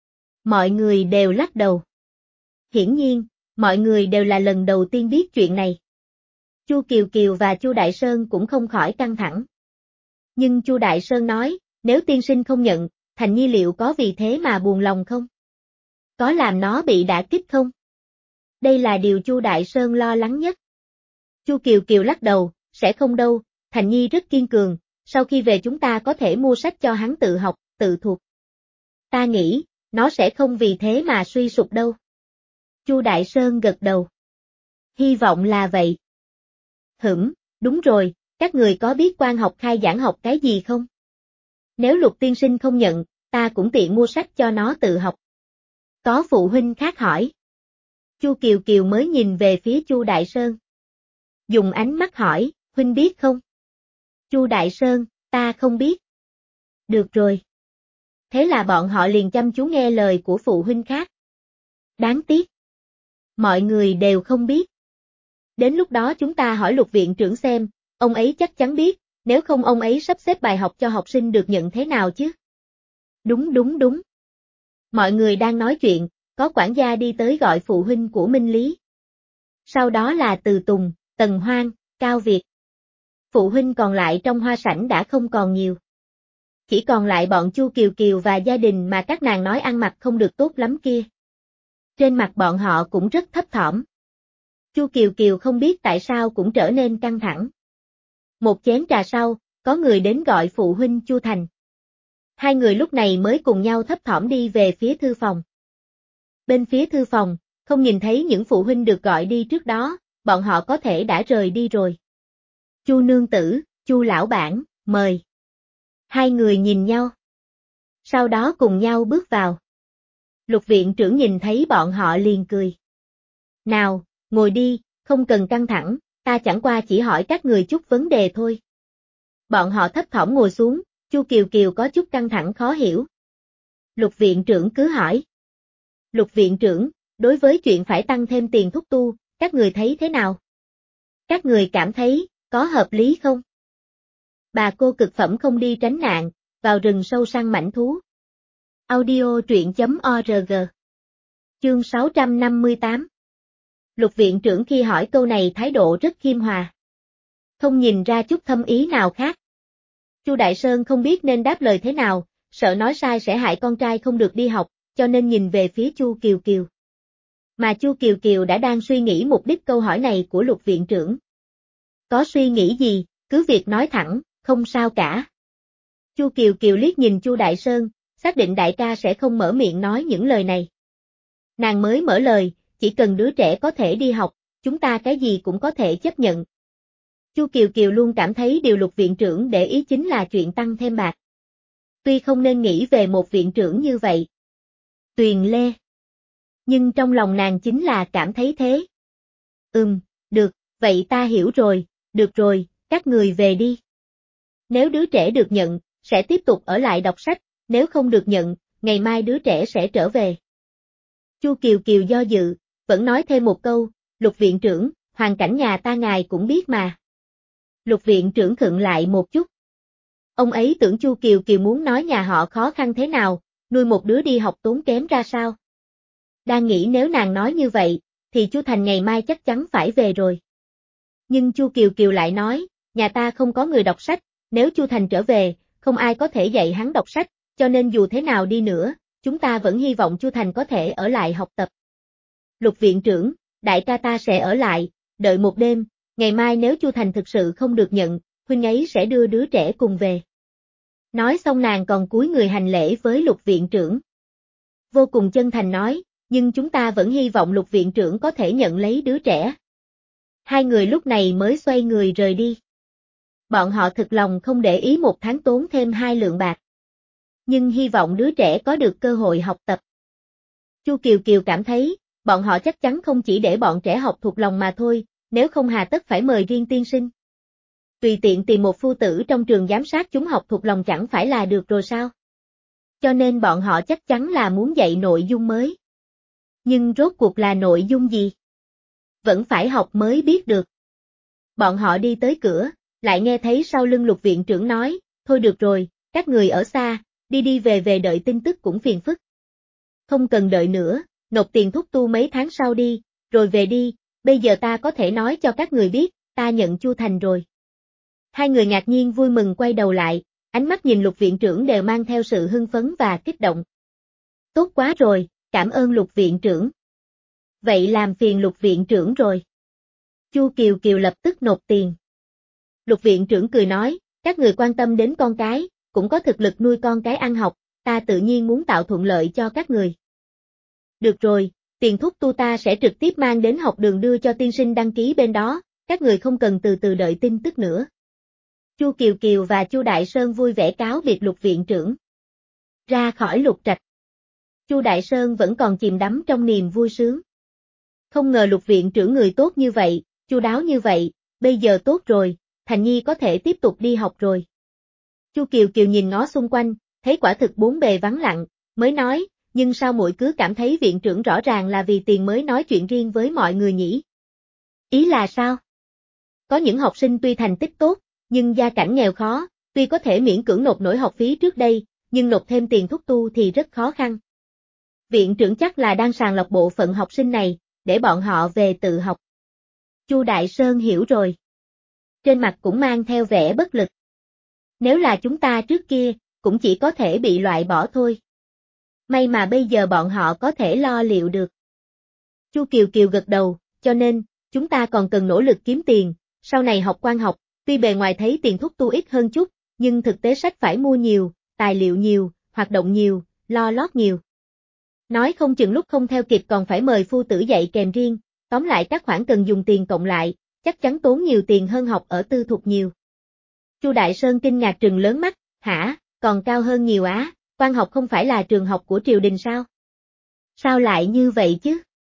A: Mọi người đều lắc đầu. Hiển nhiên, mọi người đều là lần đầu tiên biết chuyện này. Chu Kiều Kiều và Chu Đại Sơn cũng không khỏi căng thẳng. Nhưng Chu Đại Sơn nói, nếu tiên sinh không nhận, Thành Nhi liệu có vì thế mà buồn lòng không? Có làm nó bị đả kích không? Đây là điều Chu Đại Sơn lo lắng nhất. Chu Kiều Kiều lắc đầu, sẽ không đâu, Thành Nhi rất kiên cường, sau khi về chúng ta có thể mua sách cho hắn tự học, tự thuộc. Ta nghĩ, nó sẽ không vì thế mà suy sụp đâu. Chu Đại Sơn gật đầu. Hy vọng là vậy. Hửm, đúng rồi, các người có biết quan học khai giảng học cái gì không? Nếu Lục tiên sinh không nhận, ta cũng tiện mua sách cho nó tự học. Có phụ huynh khác hỏi. Chu Kiều Kiều mới nhìn về phía Chu Đại Sơn. Dùng ánh mắt hỏi, huynh biết không? Chu Đại Sơn, ta không biết. Được rồi. Thế là bọn họ liền chăm chú nghe lời của phụ huynh khác. Đáng tiếc. Mọi người đều không biết. Đến lúc đó chúng ta hỏi Lục viện trưởng xem, ông ấy chắc chắn biết, nếu không ông ấy sắp xếp bài học cho học sinh được nhận thế nào chứ? Đúng đúng đúng. Mọi người đang nói chuyện, có quản gia đi tới gọi phụ huynh của Minh Lý. Sau đó là Từ Tùng, Tần Hoang, Cao Việt. Phụ huynh còn lại trong hoa sảnh đã không còn nhiều. chỉ còn lại bọn Chu Kiều Kiều và gia đình mà các nàng nói ăn mặc không được tốt lắm kia. Trên mặt bọn họ cũng rất thấp thỏm. Chu Kiều Kiều không biết tại sao cũng trở nên căng thẳng. Một chén trà sau, có người đến gọi phụ huynh Chu Thành. Hai người lúc này mới cùng nhau thấp thỏm đi về phía thư phòng. Bên phía thư phòng, không nhìn thấy những phụ huynh được gọi đi trước đó, bọn họ có thể đã rời đi rồi. Chu nương tử, Chu lão bản, mời. Hai người nhìn nhau. Sau đó cùng nhau bước vào. Lục viện trưởng nhìn thấy bọn họ liền cười. Nào, ngồi đi, không cần căng thẳng, ta chẳng qua chỉ hỏi các người chút vấn đề thôi. Bọn họ thấp thỏm ngồi xuống, Chu Kiều Kiều có chút căng thẳng khó hiểu. Lục viện trưởng cứ hỏi. Lục viện trưởng, đối với chuyện phải tăng thêm tiền thuốc tu, các người thấy thế nào? Các người cảm thấy, có hợp lý không? Bà cô cực phẩm không đi tránh nạn, vào rừng sâu săn mãnh thú. Audio truyện chấm org. Chương sáu trăm năm mươi tám. Lục viện trưởng khi hỏi câu này thái độ rất khiêm hòa. Không nhìn ra chút thâm ý nào khác. Chu Đại Sơn không biết nên đáp lời thế nào, sợ nói sai sẽ hại con trai không được đi học, cho nên nhìn về phía Chu Kiều Kiều. Mà Chu Kiều Kiều đã đang suy nghĩ mục đích câu hỏi này của Lục viện trưởng. Có suy nghĩ gì, cứ việc nói thẳng, không sao cả. Chu Kiều Kiều liếc nhìn Chu Đại Sơn, xác định đại ca sẽ không mở miệng nói những lời này. Nàng mới mở lời, chỉ cần đứa trẻ có thể đi học, chúng ta cái gì cũng có thể chấp nhận. Chu Kiều Kiều luôn cảm thấy điều Lục viện trưởng để ý chính là chuyện tăng thêm bạc. Tuy không nên nghĩ về một viện trưởng như vậy. Tuyền Lê. Nhưng trong lòng nàng chính là cảm thấy thế. Ừm, được, vậy ta hiểu rồi, được rồi, các người về đi. Nếu đứa trẻ được nhận, sẽ tiếp tục ở lại đọc sách, nếu không được nhận, ngày mai đứa trẻ sẽ trở về. Chu Kiều Kiều do dự, vẫn nói thêm một câu, Lục viện trưởng, hoàn cảnh nhà ta ngài cũng biết mà. Lục viện trưởng khựng lại một chút. Ông ấy tưởng Chu Kiều Kiều muốn nói nhà họ khó khăn thế nào, nuôi một đứa đi học tốn kém ra sao. Đang nghĩ nếu nàng nói như vậy, thì Chu Thành ngày mai chắc chắn phải về rồi. Nhưng Chu Kiều Kiều lại nói, nhà ta không có người đọc sách, nếu Chu Thành trở về, không ai có thể dạy hắn đọc sách, cho nên dù thế nào đi nữa, chúng ta vẫn hy vọng Chu Thành có thể ở lại học tập. Lục viện trưởng, đại ca ta sẽ ở lại, đợi một đêm, ngày mai nếu Chu Thành thực sự không được nhận, huynh ấy sẽ đưa đứa trẻ cùng về. Nói xong nàng còn cúi người hành lễ với Lục viện trưởng. Vô cùng chân thành nói, nhưng chúng ta vẫn hy vọng Lục viện trưởng có thể nhận lấy đứa trẻ. Hai người lúc này mới xoay người rời đi. Bọn họ thực lòng không để ý một tháng tốn thêm hai lượng bạc. Nhưng hy vọng đứa trẻ có được cơ hội học tập. Chu Kiều Kiều cảm thấy, bọn họ chắc chắn không chỉ để bọn trẻ học thuộc lòng mà thôi, nếu không hà tất phải mời riêng tiên sinh. Tùy tiện tìm một phu tử trong trường giám sát chúng học thuộc lòng chẳng phải là được rồi sao? Cho nên bọn họ chắc chắn là muốn dạy nội dung mới. Nhưng rốt cuộc là nội dung gì? Vẫn phải học mới biết được. Bọn họ đi tới cửa, lại nghe thấy sau lưng Lục viện trưởng nói, thôi được rồi, các người ở xa, đi đi về về đợi tin tức cũng phiền phức. Không cần đợi nữa, nộp tiền thuốc tu mấy tháng sau đi, rồi về đi, bây giờ ta có thể nói cho các người biết, ta nhận Chu Thành rồi. Hai người ngạc nhiên vui mừng quay đầu lại, ánh mắt nhìn Lục viện trưởng đều mang theo sự hưng phấn và kích động. Tốt quá rồi, cảm ơn Lục viện trưởng. Vậy làm phiền Lục viện trưởng rồi. Chu Kiều Kiều lập tức nộp tiền. Lục viện trưởng cười nói, các người quan tâm đến con cái, cũng có thực lực nuôi con cái ăn học, ta tự nhiên muốn tạo thuận lợi cho các người. Được rồi, tiền thuốc tu ta sẽ trực tiếp mang đến học đường đưa cho tiên sinh đăng ký bên đó, các người không cần từ từ đợi tin tức nữa. Chu Kiều Kiều và Chu Đại Sơn vui vẻ cáo biệt Lục viện trưởng. Ra khỏi Lục Trạch. Chu Đại Sơn vẫn còn chìm đắm trong niềm vui sướng. Không ngờ Lục viện trưởng người tốt như vậy, chu đáo như vậy, bây giờ tốt rồi, Thành Nhi có thể tiếp tục đi học rồi. Chu Kiều Kiều nhìn ngó xung quanh, thấy quả thực bốn bề vắng lặng, mới nói, nhưng sao muội cứ cảm thấy viện trưởng rõ ràng là vì tiền mới nói chuyện riêng với mọi người nhỉ? Ý là sao? Có những học sinh tuy thành tích tốt, nhưng gia cảnh nghèo khó, tuy có thể miễn cưỡng nộp nổi học phí trước đây, nhưng nộp thêm tiền thuốc tu thì rất khó khăn. Viện trưởng chắc là đang sàng lọc bộ phận học sinh này, để bọn họ về tự học. Chu Đại Sơn hiểu rồi. Trên mặt cũng mang theo vẻ bất lực. Nếu là chúng ta trước kia, cũng chỉ có thể bị loại bỏ thôi. May mà bây giờ bọn họ có thể lo liệu được. Chu Kiều Kiều gật đầu, cho nên, chúng ta còn cần nỗ lực kiếm tiền, sau này học quan học, tuy bề ngoài thấy tiền thuốc tu ít hơn chút, nhưng thực tế sách phải mua nhiều, tài liệu nhiều, hoạt động nhiều, lo lót nhiều. Nói không chừng lúc không theo kịp còn phải mời phu tử dạy kèm riêng, tóm lại các khoản cần dùng tiền cộng lại, chắc chắn tốn nhiều tiền hơn học ở tư thục nhiều. Chu Đại Sơn kinh ngạc trừng lớn mắt, hả, còn cao hơn nhiều á, quan học không phải là trường học của triều đình sao? Sao lại như vậy chứ?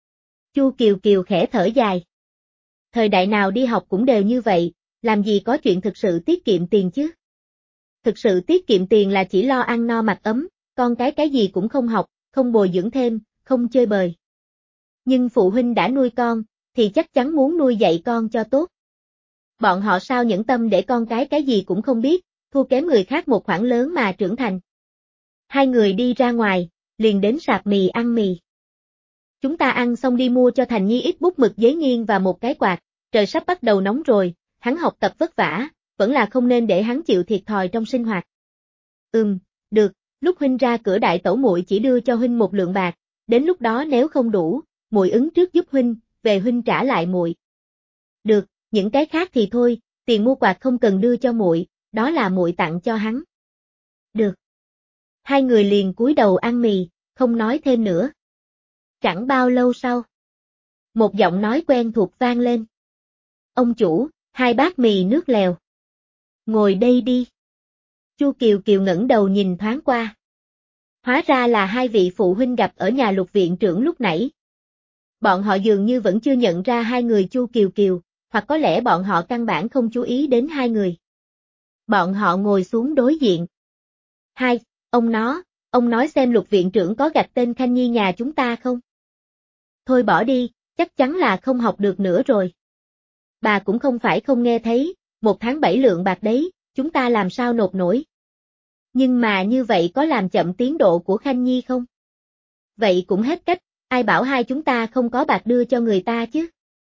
A: Chu Kiều Kiều khẽ thở dài. Thời đại nào đi học cũng đều như vậy, làm gì có chuyện thực sự tiết kiệm tiền chứ? Thực sự tiết kiệm tiền là chỉ lo ăn no mặc ấm, con cái cái gì cũng không học, không bồi dưỡng thêm, không chơi bời. Nhưng phụ huynh đã nuôi con, thì chắc chắn muốn nuôi dạy con cho tốt. Bọn họ sao nhẫn tâm để con cái cái gì cũng không biết, thua kém người khác một khoản lớn mà trưởng thành. Hai người đi ra ngoài, liền đến sạp mì ăn mì. Chúng ta ăn xong đi mua cho Thành Nhi ít bút mực giấy nghiên và một cái quạt, trời sắp bắt đầu nóng rồi, hắn học tập vất vả, vẫn là không nên để hắn chịu thiệt thòi trong sinh hoạt. Ừm, được, lúc huynh ra cửa đại tẩu muội chỉ đưa cho huynh một lượng bạc, đến lúc đó nếu không đủ, muội ứng trước giúp huynh, về huynh trả lại muội. Được, những cái khác thì thôi, tiền mua quạt không cần đưa cho muội, đó là muội tặng cho hắn. Được. Hai người liền cúi đầu ăn mì, không nói thêm nữa. Chẳng bao lâu sau, một giọng nói quen thuộc vang lên. Ông chủ, hai bát mì nước lèo. Ngồi đây đi. Chu Kiều Kiều ngẩng đầu nhìn thoáng qua. Hóa ra là hai vị phụ huynh gặp ở nhà Lục viện trưởng lúc nãy. Bọn họ dường như vẫn chưa nhận ra hai người Chu Kiều Kiều, hoặc có lẽ bọn họ căn bản không chú ý đến hai người. Bọn họ ngồi xuống đối diện. Hai, ông nó, ông nói xem Lục viện trưởng có gạch tên Khanh Nhi nhà chúng ta không? Thôi bỏ đi, chắc chắn là không học được nữa rồi. Bà cũng không phải không nghe thấy, một tháng bảy lượng bạc đấy, chúng ta làm sao nộp nổi. Nhưng mà như vậy có làm chậm tiến độ của Khanh Nhi không? Vậy cũng hết cách, ai bảo hai chúng ta không có bạc đưa cho người ta chứ?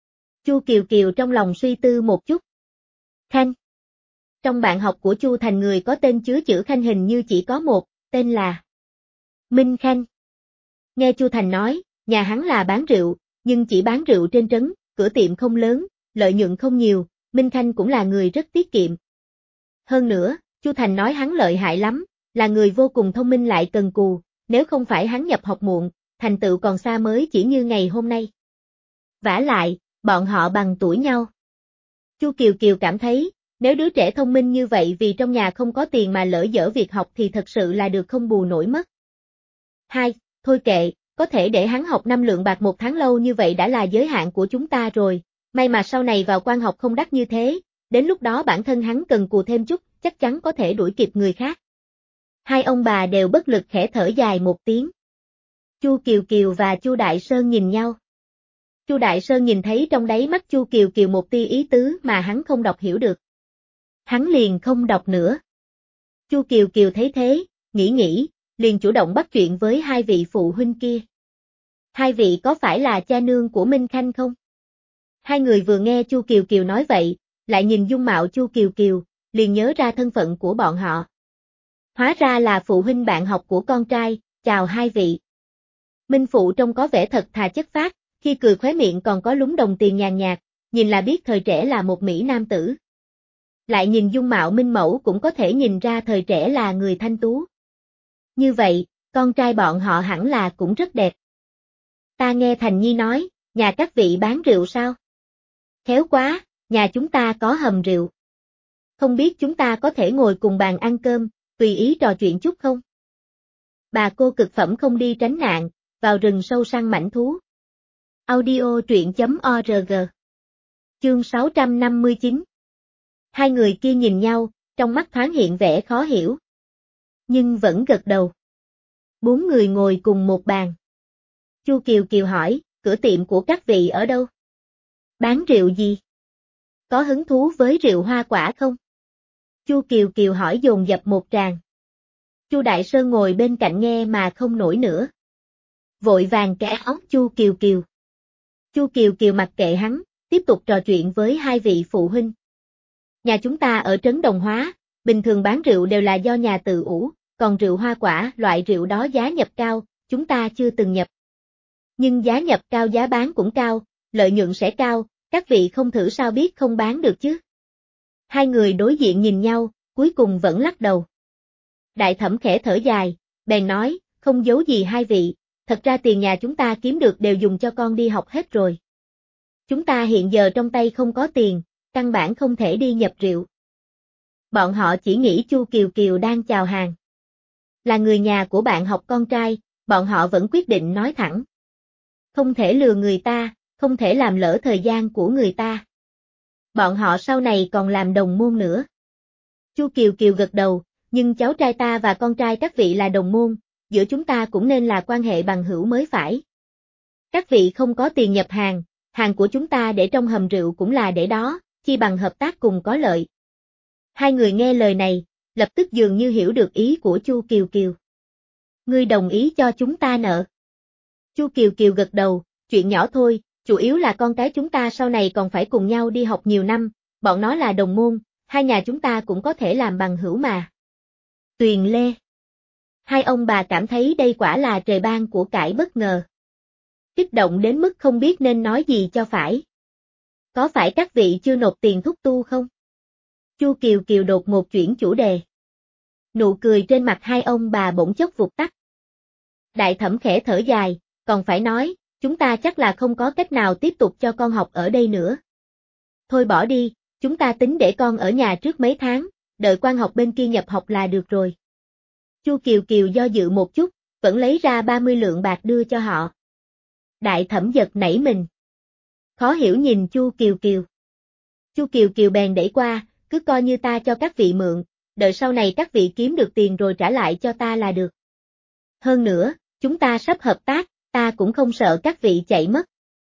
A: Chu Kiều Kiều trong lòng suy tư một chút. Khanh. Trong bạn học của Chu Thành người có tên chứa chữ Khanh hình như chỉ có một, tên là Minh Khanh. Nghe Chu Thành nói, nhà hắn là bán rượu, nhưng chỉ bán rượu trên trấn, cửa tiệm không lớn, lợi nhuận không nhiều, Minh Khanh cũng là người rất tiết kiệm. Hơn nữa, Chu Thành nói hắn lợi hại lắm, là người vô cùng thông minh lại cần cù, nếu không phải hắn nhập học muộn, thành tựu còn xa mới chỉ như ngày hôm nay. Vả lại, bọn họ bằng tuổi nhau. Chu Kiều Kiều cảm thấy, nếu đứa trẻ thông minh như vậy vì trong nhà không có tiền mà lỡ dở việc học thì thật sự là được không bù nổi mất. Hai, thôi kệ, có thể để hắn học năm lượng bạc một tháng lâu như vậy đã là giới hạn của chúng ta rồi, may mà sau này vào quan học không đắt như thế, đến lúc đó bản thân hắn cần cù thêm chút, chắc chắn có thể đuổi kịp người khác. Hai ông bà đều bất lực khẽ thở dài một tiếng. Chu Kiều Kiều và Chu Đại Sơn nhìn nhau. Chu Đại Sơn nhìn thấy trong đáy mắt Chu Kiều Kiều một tia ý tứ mà hắn không đọc hiểu được. Hắn liền không đọc nữa. Chu Kiều Kiều thấy thế, nghĩ nghĩ, liền chủ động bắt chuyện với hai vị phụ huynh kia. Hai vị có phải là cha nương của Minh Khanh không? Hai người vừa nghe Chu Kiều Kiều nói vậy, lại nhìn dung mạo Chu Kiều Kiều, liền nhớ ra thân phận của bọn họ. Hóa ra là phụ huynh bạn học của con trai, chào hai vị. Minh phụ trông có vẻ thật thà chất phác, khi cười khóe miệng còn có lúng đồng tiền nhàn nhạt, nhìn là biết thời trẻ là một mỹ nam tử. Lại nhìn dung mạo Minh mẫu cũng có thể nhìn ra thời trẻ là người thanh tú. Như vậy, con trai bọn họ hẳn là cũng rất đẹp. Ta nghe Thành Nhi nói, nhà các vị bán rượu sao? Khéo quá, nhà chúng ta có hầm rượu. Không biết chúng ta có thể ngồi cùng bàn ăn cơm, tùy ý trò chuyện chút không? Bà cô cực phẩm không đi tránh nạn, vào rừng sâu săn mãnh thú. Audio truyện chấm org. Chương sáu trăm năm mươi chín. Hai người kia nhìn nhau, trong mắt thoáng hiện vẻ khó hiểu. Nhưng vẫn gật đầu. Bốn người ngồi cùng một bàn. Chu Kiều Kiều hỏi, cửa tiệm của các vị ở đâu? Bán rượu gì? Có hứng thú với rượu hoa quả không? Chu Kiều Kiều hỏi dồn dập một tràng. Chu Đại Sơn ngồi bên cạnh nghe mà không nổi nữa. Vội vàng kéo áo Chu Kiều Kiều. Chu Kiều Kiều mặc kệ hắn, tiếp tục trò chuyện với hai vị phụ huynh. Nhà chúng ta ở trấn Đồng Hóa, bình thường bán rượu đều là do nhà tự ủ, còn rượu hoa quả, loại rượu đó giá nhập cao, chúng ta chưa từng nhập. Nhưng giá nhập cao giá bán cũng cao, lợi nhuận sẽ cao, các vị không thử sao biết không bán được chứ. Hai người đối diện nhìn nhau, cuối cùng vẫn lắc đầu. Đại thẩm khẽ thở dài, bèn nói, không giấu gì hai vị, thật ra tiền nhà chúng ta kiếm được đều dùng cho con đi học hết rồi. Chúng ta hiện giờ trong tay không có tiền, căn bản không thể đi nhập rượu. Bọn họ chỉ nghĩ Chu Kiều Kiều đang chào hàng. Là người nhà của bạn học con trai, bọn họ vẫn quyết định nói thẳng. Không thể lừa người ta, không thể làm lỡ thời gian của người ta. Bọn họ sau này còn làm đồng môn nữa. Chu Kiều Kiều gật đầu, nhưng cháu trai ta và con trai các vị là đồng môn, giữa chúng ta cũng nên là quan hệ bằng hữu mới phải. Các vị không có tiền nhập hàng, hàng của chúng ta để trong hầm rượu cũng là để đó, chi bằng hợp tác cùng có lợi. Hai người nghe lời này, lập tức dường như hiểu được ý của Chu Kiều Kiều. Ngươi đồng ý cho chúng ta nợ. Chu Kiều Kiều gật đầu, chuyện nhỏ thôi, chủ yếu là con cái chúng ta sau này còn phải cùng nhau đi học nhiều năm, bọn nó là đồng môn, hai nhà chúng ta cũng có thể làm bằng hữu mà. Tuyền Lê. Hai ông bà cảm thấy đây quả là trời ban của cải bất ngờ. Kích động đến mức không biết nên nói gì cho phải. Có phải các vị chưa nộp tiền thúc tu không? Chu Kiều Kiều đột ngột chuyển chủ đề. Nụ cười trên mặt hai ông bà bỗng chốc vụt tắt. Đại thẩm khẽ thở dài, còn phải nói, chúng ta chắc là không có cách nào tiếp tục cho con học ở đây nữa. Thôi bỏ đi, chúng ta tính để con ở nhà trước mấy tháng, đợi quan học bên kia nhập học là được rồi. Chu Kiều Kiều do dự một chút, vẫn lấy ra ba mươi lượng bạc đưa cho họ. Đại thẩm giật nảy mình. Khó hiểu nhìn Chu Kiều Kiều. Chu Kiều Kiều bèn đẩy qua, cứ coi như ta cho các vị mượn, đợi sau này các vị kiếm được tiền rồi trả lại cho ta là được. Hơn nữa, chúng ta sắp hợp tác, ta cũng không sợ các vị chạy mất.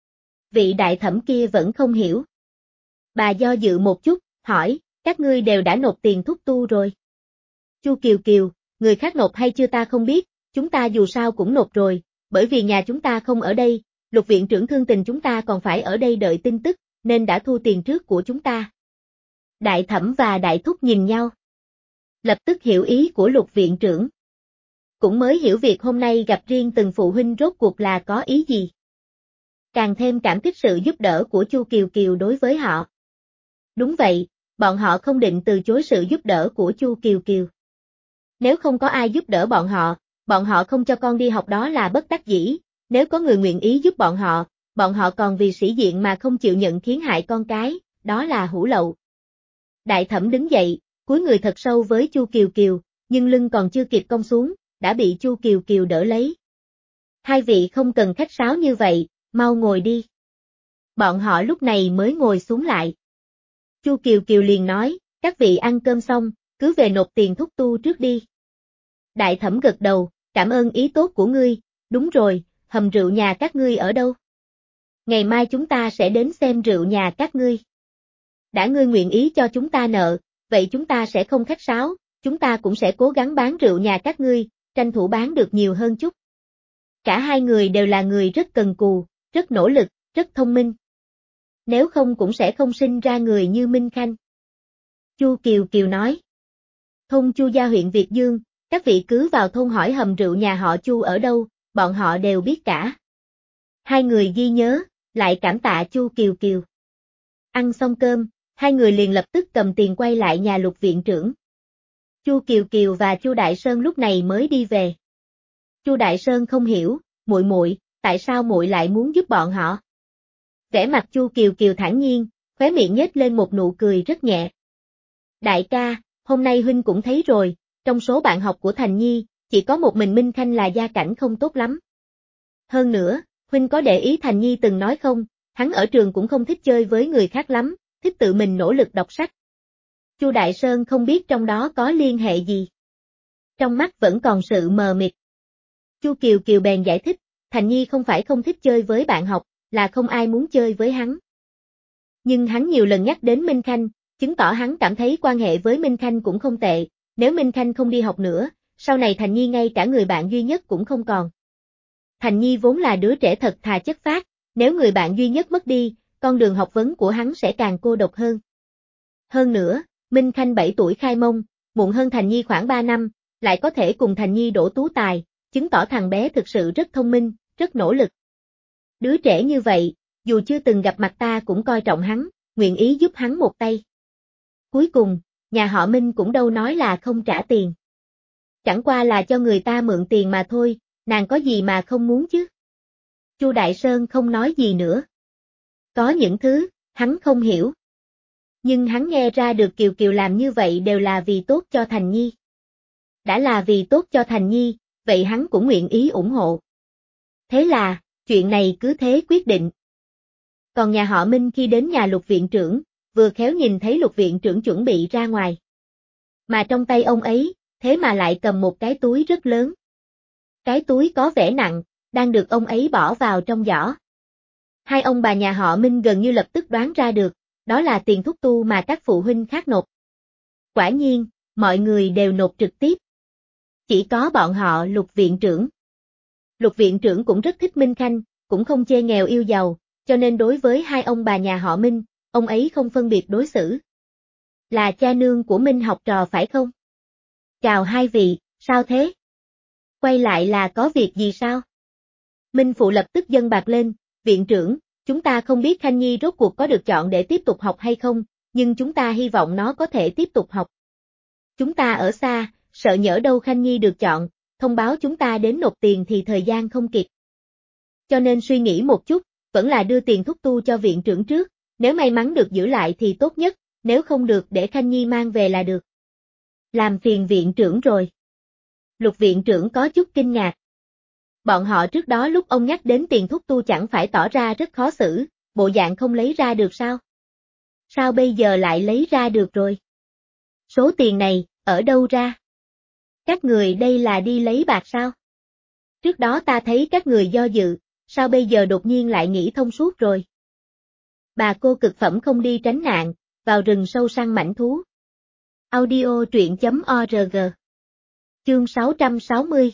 A: Vị đại thẩm kia vẫn không hiểu. Bà do dự một chút, hỏi, các ngươi đều đã nộp tiền thúc tu rồi. Chu Kiều Kiều, người khác nộp hay chưa ta không biết, chúng ta dù sao cũng nộp rồi, bởi vì nhà chúng ta không ở đây, Lục viện trưởng thương tình chúng ta còn phải ở đây đợi tin tức, nên đã thu tiền trước của chúng ta. Đại thẩm và đại thúc nhìn nhau. Lập tức hiểu ý của Lục viện trưởng. Cũng mới hiểu việc hôm nay gặp riêng từng phụ huynh rốt cuộc là có ý gì. Càng thêm cảm kích sự giúp đỡ của Chu Kiều Kiều đối với họ. Đúng vậy, bọn họ không định từ chối sự giúp đỡ của Chu Kiều Kiều. Nếu không có ai giúp đỡ bọn họ, bọn họ không cho con đi học đó là bất đắc dĩ, nếu có người nguyện ý giúp bọn họ, bọn họ còn vì sĩ diện mà không chịu nhận khiến hại con cái, đó là hủ lậu. Đại thẩm đứng dậy, cúi người thật sâu với Chu Kiều Kiều, nhưng lưng còn chưa kịp cong xuống, đã bị Chu Kiều Kiều đỡ lấy. Hai vị không cần khách sáo như vậy, mau ngồi đi. Bọn họ lúc này mới ngồi xuống lại. Chu Kiều Kiều liền nói, các vị ăn cơm xong, cứ về nộp tiền thúc tu trước đi. Đại thẩm gật đầu, cảm ơn ý tốt của ngươi, đúng rồi, hầm rượu nhà các ngươi ở đâu? Ngày mai chúng ta sẽ đến xem rượu nhà các ngươi. Đã ngươi nguyện ý cho chúng ta nợ, vậy chúng ta sẽ không khách sáo, chúng ta cũng sẽ cố gắng bán rượu nhà các ngươi, tranh thủ bán được nhiều hơn chút. Cả hai người đều là người rất cần cù, rất nỗ lực, rất thông minh. Nếu không cũng sẽ không sinh ra người như Minh Khanh. Chu Kiều Kiều nói. Thôn Chu Gia huyện Việt Dương, các vị cứ vào thôn hỏi hầm rượu nhà họ Chu ở đâu, bọn họ đều biết cả. Hai người ghi nhớ, lại cảm tạ Chu Kiều Kiều. Ăn xong cơm, hai người liền lập tức cầm tiền quay lại nhà Lục viện trưởng. Chu Kiều Kiều và Chu Đại Sơn lúc này mới đi về. Chu Đại Sơn không hiểu, muội muội, tại sao muội lại muốn giúp bọn họ? Vẻ mặt Chu Kiều Kiều thản nhiên, khóe miệng nhếch lên một nụ cười rất nhẹ. Đại ca, hôm nay huynh cũng thấy rồi, trong số bạn học của Thành Nhi, chỉ có một mình Minh Khanh là gia cảnh không tốt lắm. Hơn nữa, huynh có để ý Thành Nhi từng nói không, hắn ở trường cũng không thích chơi với người khác lắm, thích tự mình nỗ lực đọc sách. Chu Đại Sơn không biết trong đó có liên hệ gì. Trong mắt vẫn còn sự mờ mịt. Chu Kiều Kiều bèn giải thích, Thành Nhi không phải không thích chơi với bạn học, là không ai muốn chơi với hắn. Nhưng hắn nhiều lần nhắc đến Minh Khanh, chứng tỏ hắn cảm thấy quan hệ với Minh Khanh cũng không tệ, nếu Minh Khanh không đi học nữa, sau này Thành Nhi ngay cả người bạn duy nhất cũng không còn. Thành Nhi vốn là đứa trẻ thật thà chất phác, nếu người bạn duy nhất mất đi, con đường học vấn của hắn sẽ càng cô độc hơn. Hơn nữa, Minh Khanh bảy tuổi khai mông, muộn hơn Thành Nhi khoảng ba năm, lại có thể cùng Thành Nhi đổ tú tài, chứng tỏ thằng bé thực sự rất thông minh, rất nỗ lực. Đứa trẻ như vậy, dù chưa từng gặp mặt ta cũng coi trọng hắn, nguyện ý giúp hắn một tay. Cuối cùng, nhà họ Minh cũng đâu nói là không trả tiền. Chẳng qua là cho người ta mượn tiền mà thôi, nàng có gì mà không muốn chứ. Chu Đại Sơn không nói gì nữa. Có những thứ, hắn không hiểu. Nhưng hắn nghe ra được Kiều Kiều làm như vậy đều là vì tốt cho Thành Nhi. Đã là vì tốt cho Thành Nhi, vậy hắn cũng nguyện ý ủng hộ. Thế là, chuyện này cứ thế quyết định. Còn nhà họ Minh khi đến nhà Lục viện trưởng, vừa khéo nhìn thấy Lục viện trưởng chuẩn bị ra ngoài. Mà trong tay ông ấy, thế mà lại cầm một cái túi rất lớn. Cái túi có vẻ nặng, đang được ông ấy bỏ vào trong giỏ. Hai ông bà nhà họ Minh gần như lập tức đoán ra được, đó là tiền thúc tu mà các phụ huynh khác nộp. Quả nhiên, mọi người đều nộp trực tiếp. Chỉ có bọn họ Lục viện trưởng. Lục viện trưởng cũng rất thích Minh Khanh, cũng không chê nghèo yêu giàu, cho nên đối với hai ông bà nhà họ Minh, ông ấy không phân biệt đối xử. Là cha nương của Minh học trò phải không? Chào hai vị, sao thế? Quay lại là có việc gì sao? Minh Phụ lập tức dâng bạc lên, viện trưởng, chúng ta không biết Khanh Nhi rốt cuộc có được chọn để tiếp tục học hay không, nhưng chúng ta hy vọng nó có thể tiếp tục học. Chúng ta ở xa, sợ nhỡ đâu Khanh Nhi được chọn, thông báo chúng ta đến nộp tiền thì thời gian không kịp. Cho nên suy nghĩ một chút, vẫn là đưa tiền thúc tu cho viện trưởng trước, nếu may mắn được giữ lại thì tốt nhất, nếu không được để Khanh Nhi mang về là được. Làm phiền viện trưởng rồi. Lục viện trưởng có chút kinh ngạc. Bọn họ trước đó lúc ông nhắc đến tiền thúc tu chẳng phải tỏ ra rất khó xử, bộ dạng không lấy ra được sao? Sao bây giờ lại lấy ra được rồi? Số tiền này, ở đâu ra? Các người đây là đi lấy bạc sao? Trước đó ta thấy các người do dự, sao bây giờ đột nhiên lại nghĩ thông suốt rồi? Bà cô cực phẩm không đi tránh nạn, vào rừng sâu săn mãnh thú. Audio truyện chấm org. Chương sáu trăm sáu mươi.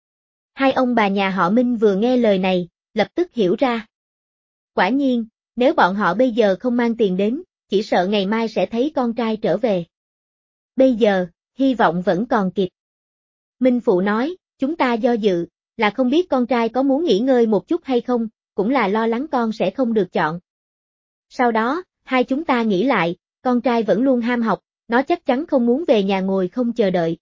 A: Hai ông bà nhà họ Minh vừa nghe lời này, lập tức hiểu ra. Quả nhiên, nếu bọn họ bây giờ không mang tiền đến, chỉ sợ ngày mai sẽ thấy con trai trở về. Bây giờ, hy vọng vẫn còn kịp. Minh Phụ nói, chúng ta do dự, là không biết con trai có muốn nghỉ ngơi một chút hay không, cũng là lo lắng con sẽ không được chọn. Sau đó, hai chúng ta nghĩ lại, con trai vẫn luôn ham học, nó chắc chắn không muốn về nhà ngồi không chờ đợi.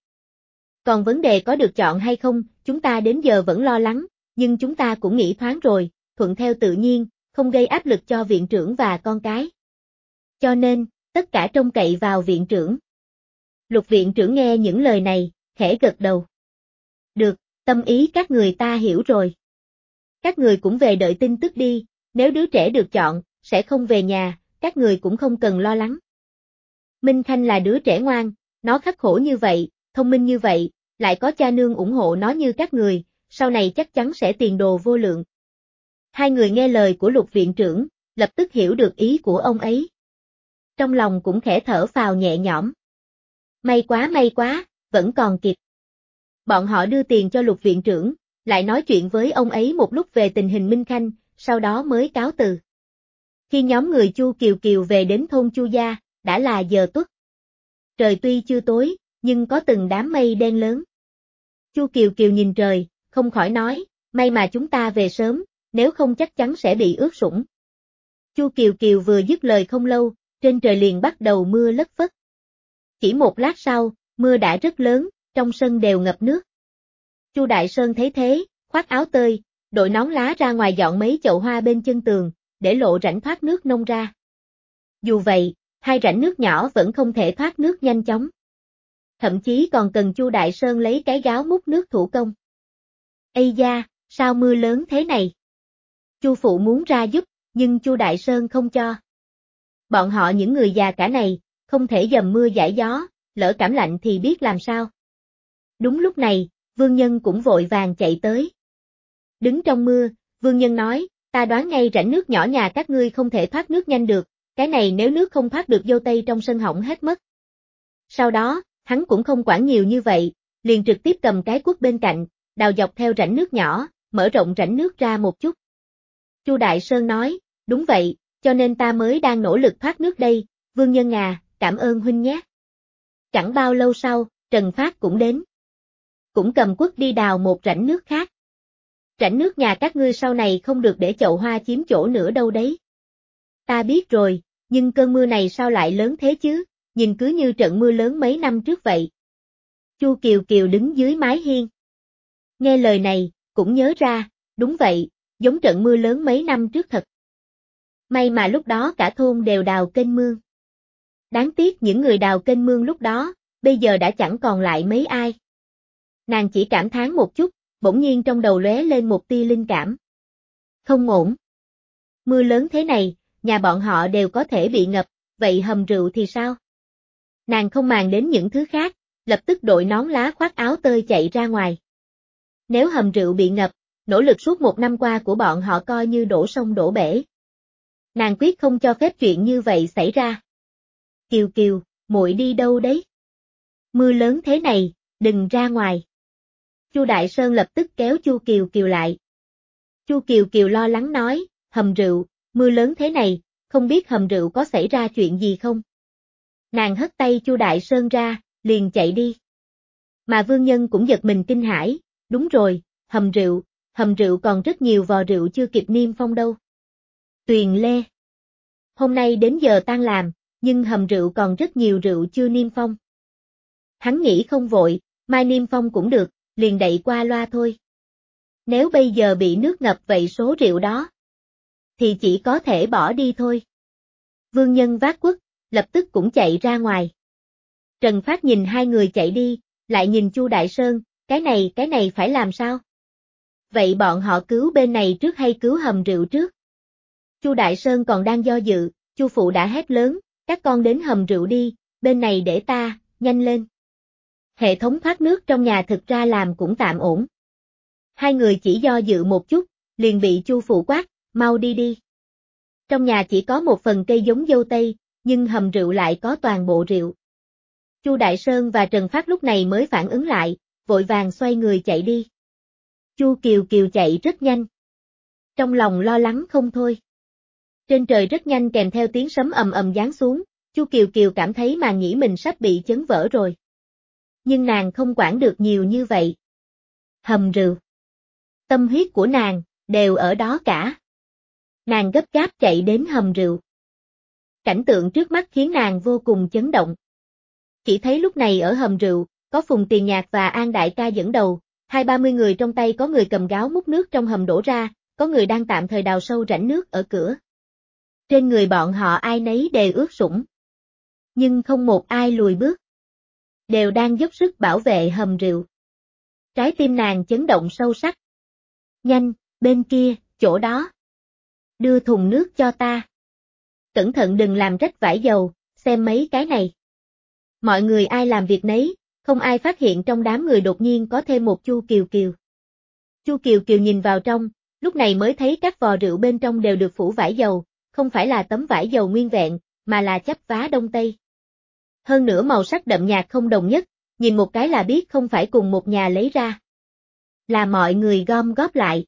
A: Còn vấn đề có được chọn hay không, chúng ta đến giờ vẫn lo lắng, nhưng chúng ta cũng nghĩ thoáng rồi, thuận theo tự nhiên, không gây áp lực cho viện trưởng và con cái. Cho nên, tất cả trông cậy vào viện trưởng. Lục viện trưởng nghe những lời này, khẽ gật đầu. Được, tâm ý các người ta hiểu rồi. Các người cũng về đợi tin tức đi, nếu đứa trẻ được chọn, sẽ không về nhà, các người cũng không cần lo lắng. Minh Khanh là đứa trẻ ngoan, nó khắc khổ như vậy, thông minh như vậy, lại có cha nương ủng hộ nó như các người, sau này chắc chắn sẽ tiền đồ vô lượng. Hai người nghe lời của Lục viện trưởng, lập tức hiểu được ý của ông ấy. Trong lòng cũng khẽ thở phào nhẹ nhõm. May quá may quá, vẫn còn kịp. Bọn họ đưa tiền cho Lục viện trưởng, lại nói chuyện với ông ấy một lúc về tình hình Minh Khanh, sau đó mới cáo từ. Khi nhóm người Chu Kiều Kiều về đến thôn Chu Gia, đã là giờ tuất. Trời tuy chưa tối, nhưng có từng đám mây đen lớn. Chu Kiều Kiều nhìn trời, không khỏi nói, may mà chúng ta về sớm, nếu không chắc chắn sẽ bị ướt sũng. Chu Kiều Kiều vừa dứt lời không lâu, trên trời liền bắt đầu mưa lất phất. Chỉ một lát sau, mưa đã rất lớn, trong sân đều ngập nước. Chu Đại Sơn thấy thế, khoác áo tơi, đội nón lá ra ngoài dọn mấy chậu hoa bên chân tường, để lộ rãnh thoát nước nông ra. Dù vậy, hai rãnh nước nhỏ vẫn không thể thoát nước nhanh chóng. Thậm chí còn cần Chu Đại Sơn lấy cái gáo múc nước thủ công. Ây da, sao mưa lớn thế này? Chu phụ muốn ra giúp, nhưng Chu Đại Sơn không cho. Bọn họ những người già cả này, không thể dầm mưa giải gió, lỡ cảm lạnh thì biết làm sao. Đúng lúc này, Vương Nhân cũng vội vàng chạy tới. Đứng trong mưa, Vương Nhân nói, ta đoán ngay rãnh nước nhỏ nhà các ngươi không thể thoát nước nhanh được, cái này nếu nước không thoát được dâu tây trong sân hỏng hết mất. Sau đó, hắn cũng không quản nhiều như vậy, liền trực tiếp cầm cái cuốc bên cạnh, đào dọc theo rãnh nước nhỏ, mở rộng rãnh nước ra một chút. Chu Đại Sơn nói, đúng vậy, cho nên ta mới đang nỗ lực thoát nước đây, Vương Nhân à, cảm ơn huynh nhé. Chẳng bao lâu sau, Trần Phát cũng đến. cũng cầm quất đi đào một rãnh nước khác. Rãnh nước nhà các ngươi sau này không được để chậu hoa chiếm chỗ nữa đâu đấy. Ta biết rồi, nhưng cơn mưa này sao lại lớn thế chứ, nhìn cứ như trận mưa lớn mấy năm trước vậy. Chu Kiều Kiều đứng dưới mái hiên. Nghe lời này, cũng nhớ ra, đúng vậy, giống trận mưa lớn mấy năm trước thật. May mà lúc đó cả thôn đều đào kênh mương. Đáng tiếc những người đào kênh mương lúc đó, bây giờ đã chẳng còn lại mấy ai. Nàng chỉ cảm thán một chút, bỗng nhiên trong đầu lóe lên một tia linh cảm. Không ổn. Mưa lớn thế này, nhà bọn họ đều có thể bị ngập, vậy hầm rượu thì sao? Nàng không màng đến những thứ khác, lập tức đội nón lá khoác áo tơi chạy ra ngoài. Nếu hầm rượu bị ngập, nỗ lực suốt một năm qua của bọn họ coi như đổ sông đổ bể. Nàng quyết không cho phép chuyện như vậy xảy ra. Kiều Kiều, muội đi đâu đấy? Mưa lớn thế này, đừng ra ngoài. Chu Đại Sơn lập tức kéo Chu Kiều Kiều lại. Chu Kiều Kiều lo lắng nói, hầm rượu, mưa lớn thế này, không biết hầm rượu có xảy ra chuyện gì không? Nàng hất tay Chu Đại Sơn ra, liền chạy đi. Mà Vương Nhân cũng giật mình kinh hãi, đúng rồi, hầm rượu, hầm rượu còn rất nhiều vò rượu chưa kịp niêm phong đâu. Tuyền Lê. Hôm nay đến giờ tan làm, nhưng hầm rượu còn rất nhiều rượu chưa niêm phong. Hắn nghĩ không vội, mai niêm phong cũng được, liền đậy qua loa thôi. Nếu bây giờ bị nước ngập vậy số rượu đó, thì chỉ có thể bỏ đi thôi. Vương Nhân vác quất, lập tức cũng chạy ra ngoài. Trần Phát nhìn hai người chạy đi, lại nhìn Chu Đại Sơn, cái này cái này phải làm sao? Vậy bọn họ cứu bên này trước hay cứu hầm rượu trước? Chu Đại Sơn còn đang do dự, Chu phụ đã hét lớn, các con đến hầm rượu đi, bên này để ta, nhanh lên. Hệ thống thoát nước trong nhà thực ra làm cũng tạm ổn. Hai người chỉ do dự một chút, liền bị Chu phụ quát, mau đi đi. Trong nhà chỉ có một phần cây giống dâu tây, nhưng hầm rượu lại có toàn bộ rượu. Chu Đại Sơn và Trần Phát lúc này mới phản ứng lại, vội vàng xoay người chạy đi. Chu Kiều Kiều chạy rất nhanh. Trong lòng lo lắng không thôi. Trên trời rất nhanh kèm theo tiếng sấm ầm ầm giáng xuống, Chu Kiều Kiều cảm thấy màng nhĩ mình sắp bị chấn vỡ rồi. Nhưng nàng không quản được nhiều như vậy. Hầm rượu. Tâm huyết của nàng, đều ở đó cả. Nàng gấp gáp chạy đến hầm rượu. Cảnh tượng trước mắt khiến nàng vô cùng chấn động. Chỉ thấy lúc này ở hầm rượu, có Phùng Tiền Nhạc và An Đại Ca dẫn đầu, hai ba mươi người trong tay có người cầm gáo múc nước trong hầm đổ ra, có người đang tạm thời đào sâu rãnh nước ở cửa. Trên người bọn họ ai nấy đều ướt sũng. Nhưng không một ai lùi bước. Đều đang dốc sức bảo vệ hầm rượu. Trái tim nàng chấn động sâu sắc. Nhanh, bên kia, chỗ đó. Đưa thùng nước cho ta. Cẩn thận đừng làm rách vải dầu, xem mấy cái này. Mọi người ai làm việc nấy, không ai phát hiện trong đám người đột nhiên có thêm một Chu Kiều Kiều. Chu Kiều Kiều nhìn vào trong, lúc này mới thấy các vò rượu bên trong đều được phủ vải dầu, không phải là tấm vải dầu nguyên vẹn, mà là chắp vá đông tây. Hơn nữa màu sắc đậm nhạt không đồng nhất, nhìn một cái là biết không phải cùng một nhà lấy ra. Là mọi người gom góp lại.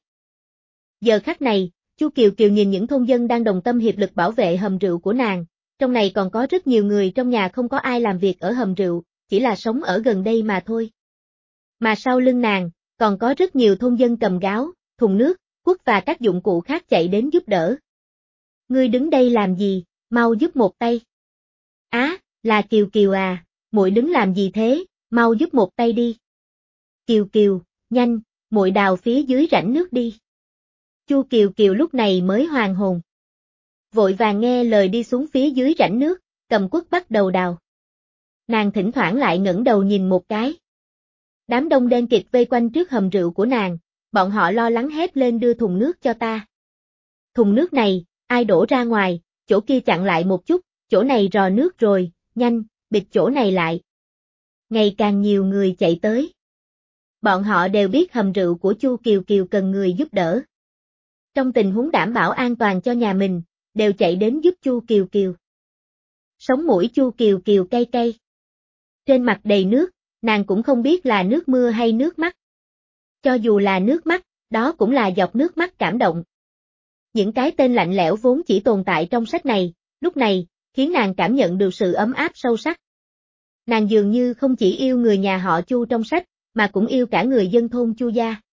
A: Giờ khắc này, Chu Kiều Kiều nhìn những thôn dân đang đồng tâm hiệp lực bảo vệ hầm rượu của nàng, trong này còn có rất nhiều người trong nhà không có ai làm việc ở hầm rượu, chỉ là sống ở gần đây mà thôi. Mà sau lưng nàng, còn có rất nhiều thôn dân cầm gáo, thùng nước, cuốc và các dụng cụ khác chạy đến giúp đỡ. Ngươi đứng đây làm gì, mau giúp một tay. Á, là Kiều Kiều à, muội đứng làm gì thế, mau giúp một tay đi. Kiều Kiều, nhanh, muội đào phía dưới rãnh nước đi. Chu Kiều Kiều lúc này mới hoàn hồn. Vội vàng nghe lời đi xuống phía dưới rãnh nước, cầm cuốc bắt đầu đào. Nàng thỉnh thoảng lại ngẩng đầu nhìn một cái. Đám đông đen kịt vây quanh trước hầm rượu của nàng, bọn họ lo lắng hét lên đưa thùng nước cho ta. Thùng nước này, ai đổ ra ngoài, chỗ kia chặn lại một chút, chỗ này rò nước rồi, nhanh, bịt chỗ này lại. Ngày càng nhiều người chạy tới. Bọn họ đều biết hầm rượu của Chu Kiều Kiều cần người giúp đỡ. Trong tình huống đảm bảo an toàn cho nhà mình, đều chạy đến giúp Chu Kiều Kiều. Sống mũi Chu Kiều Kiều cay cay. Trên mặt đầy nước, nàng cũng không biết là nước mưa hay nước mắt. Cho dù là nước mắt, đó cũng là giọt nước mắt cảm động. Những cái tên lạnh lẽo vốn chỉ tồn tại trong sách này, lúc này, khiến nàng cảm nhận được sự ấm áp sâu sắc. Nàng dường như không chỉ yêu người nhà họ Chu trong sách, mà cũng yêu cả người dân thôn Chu gia.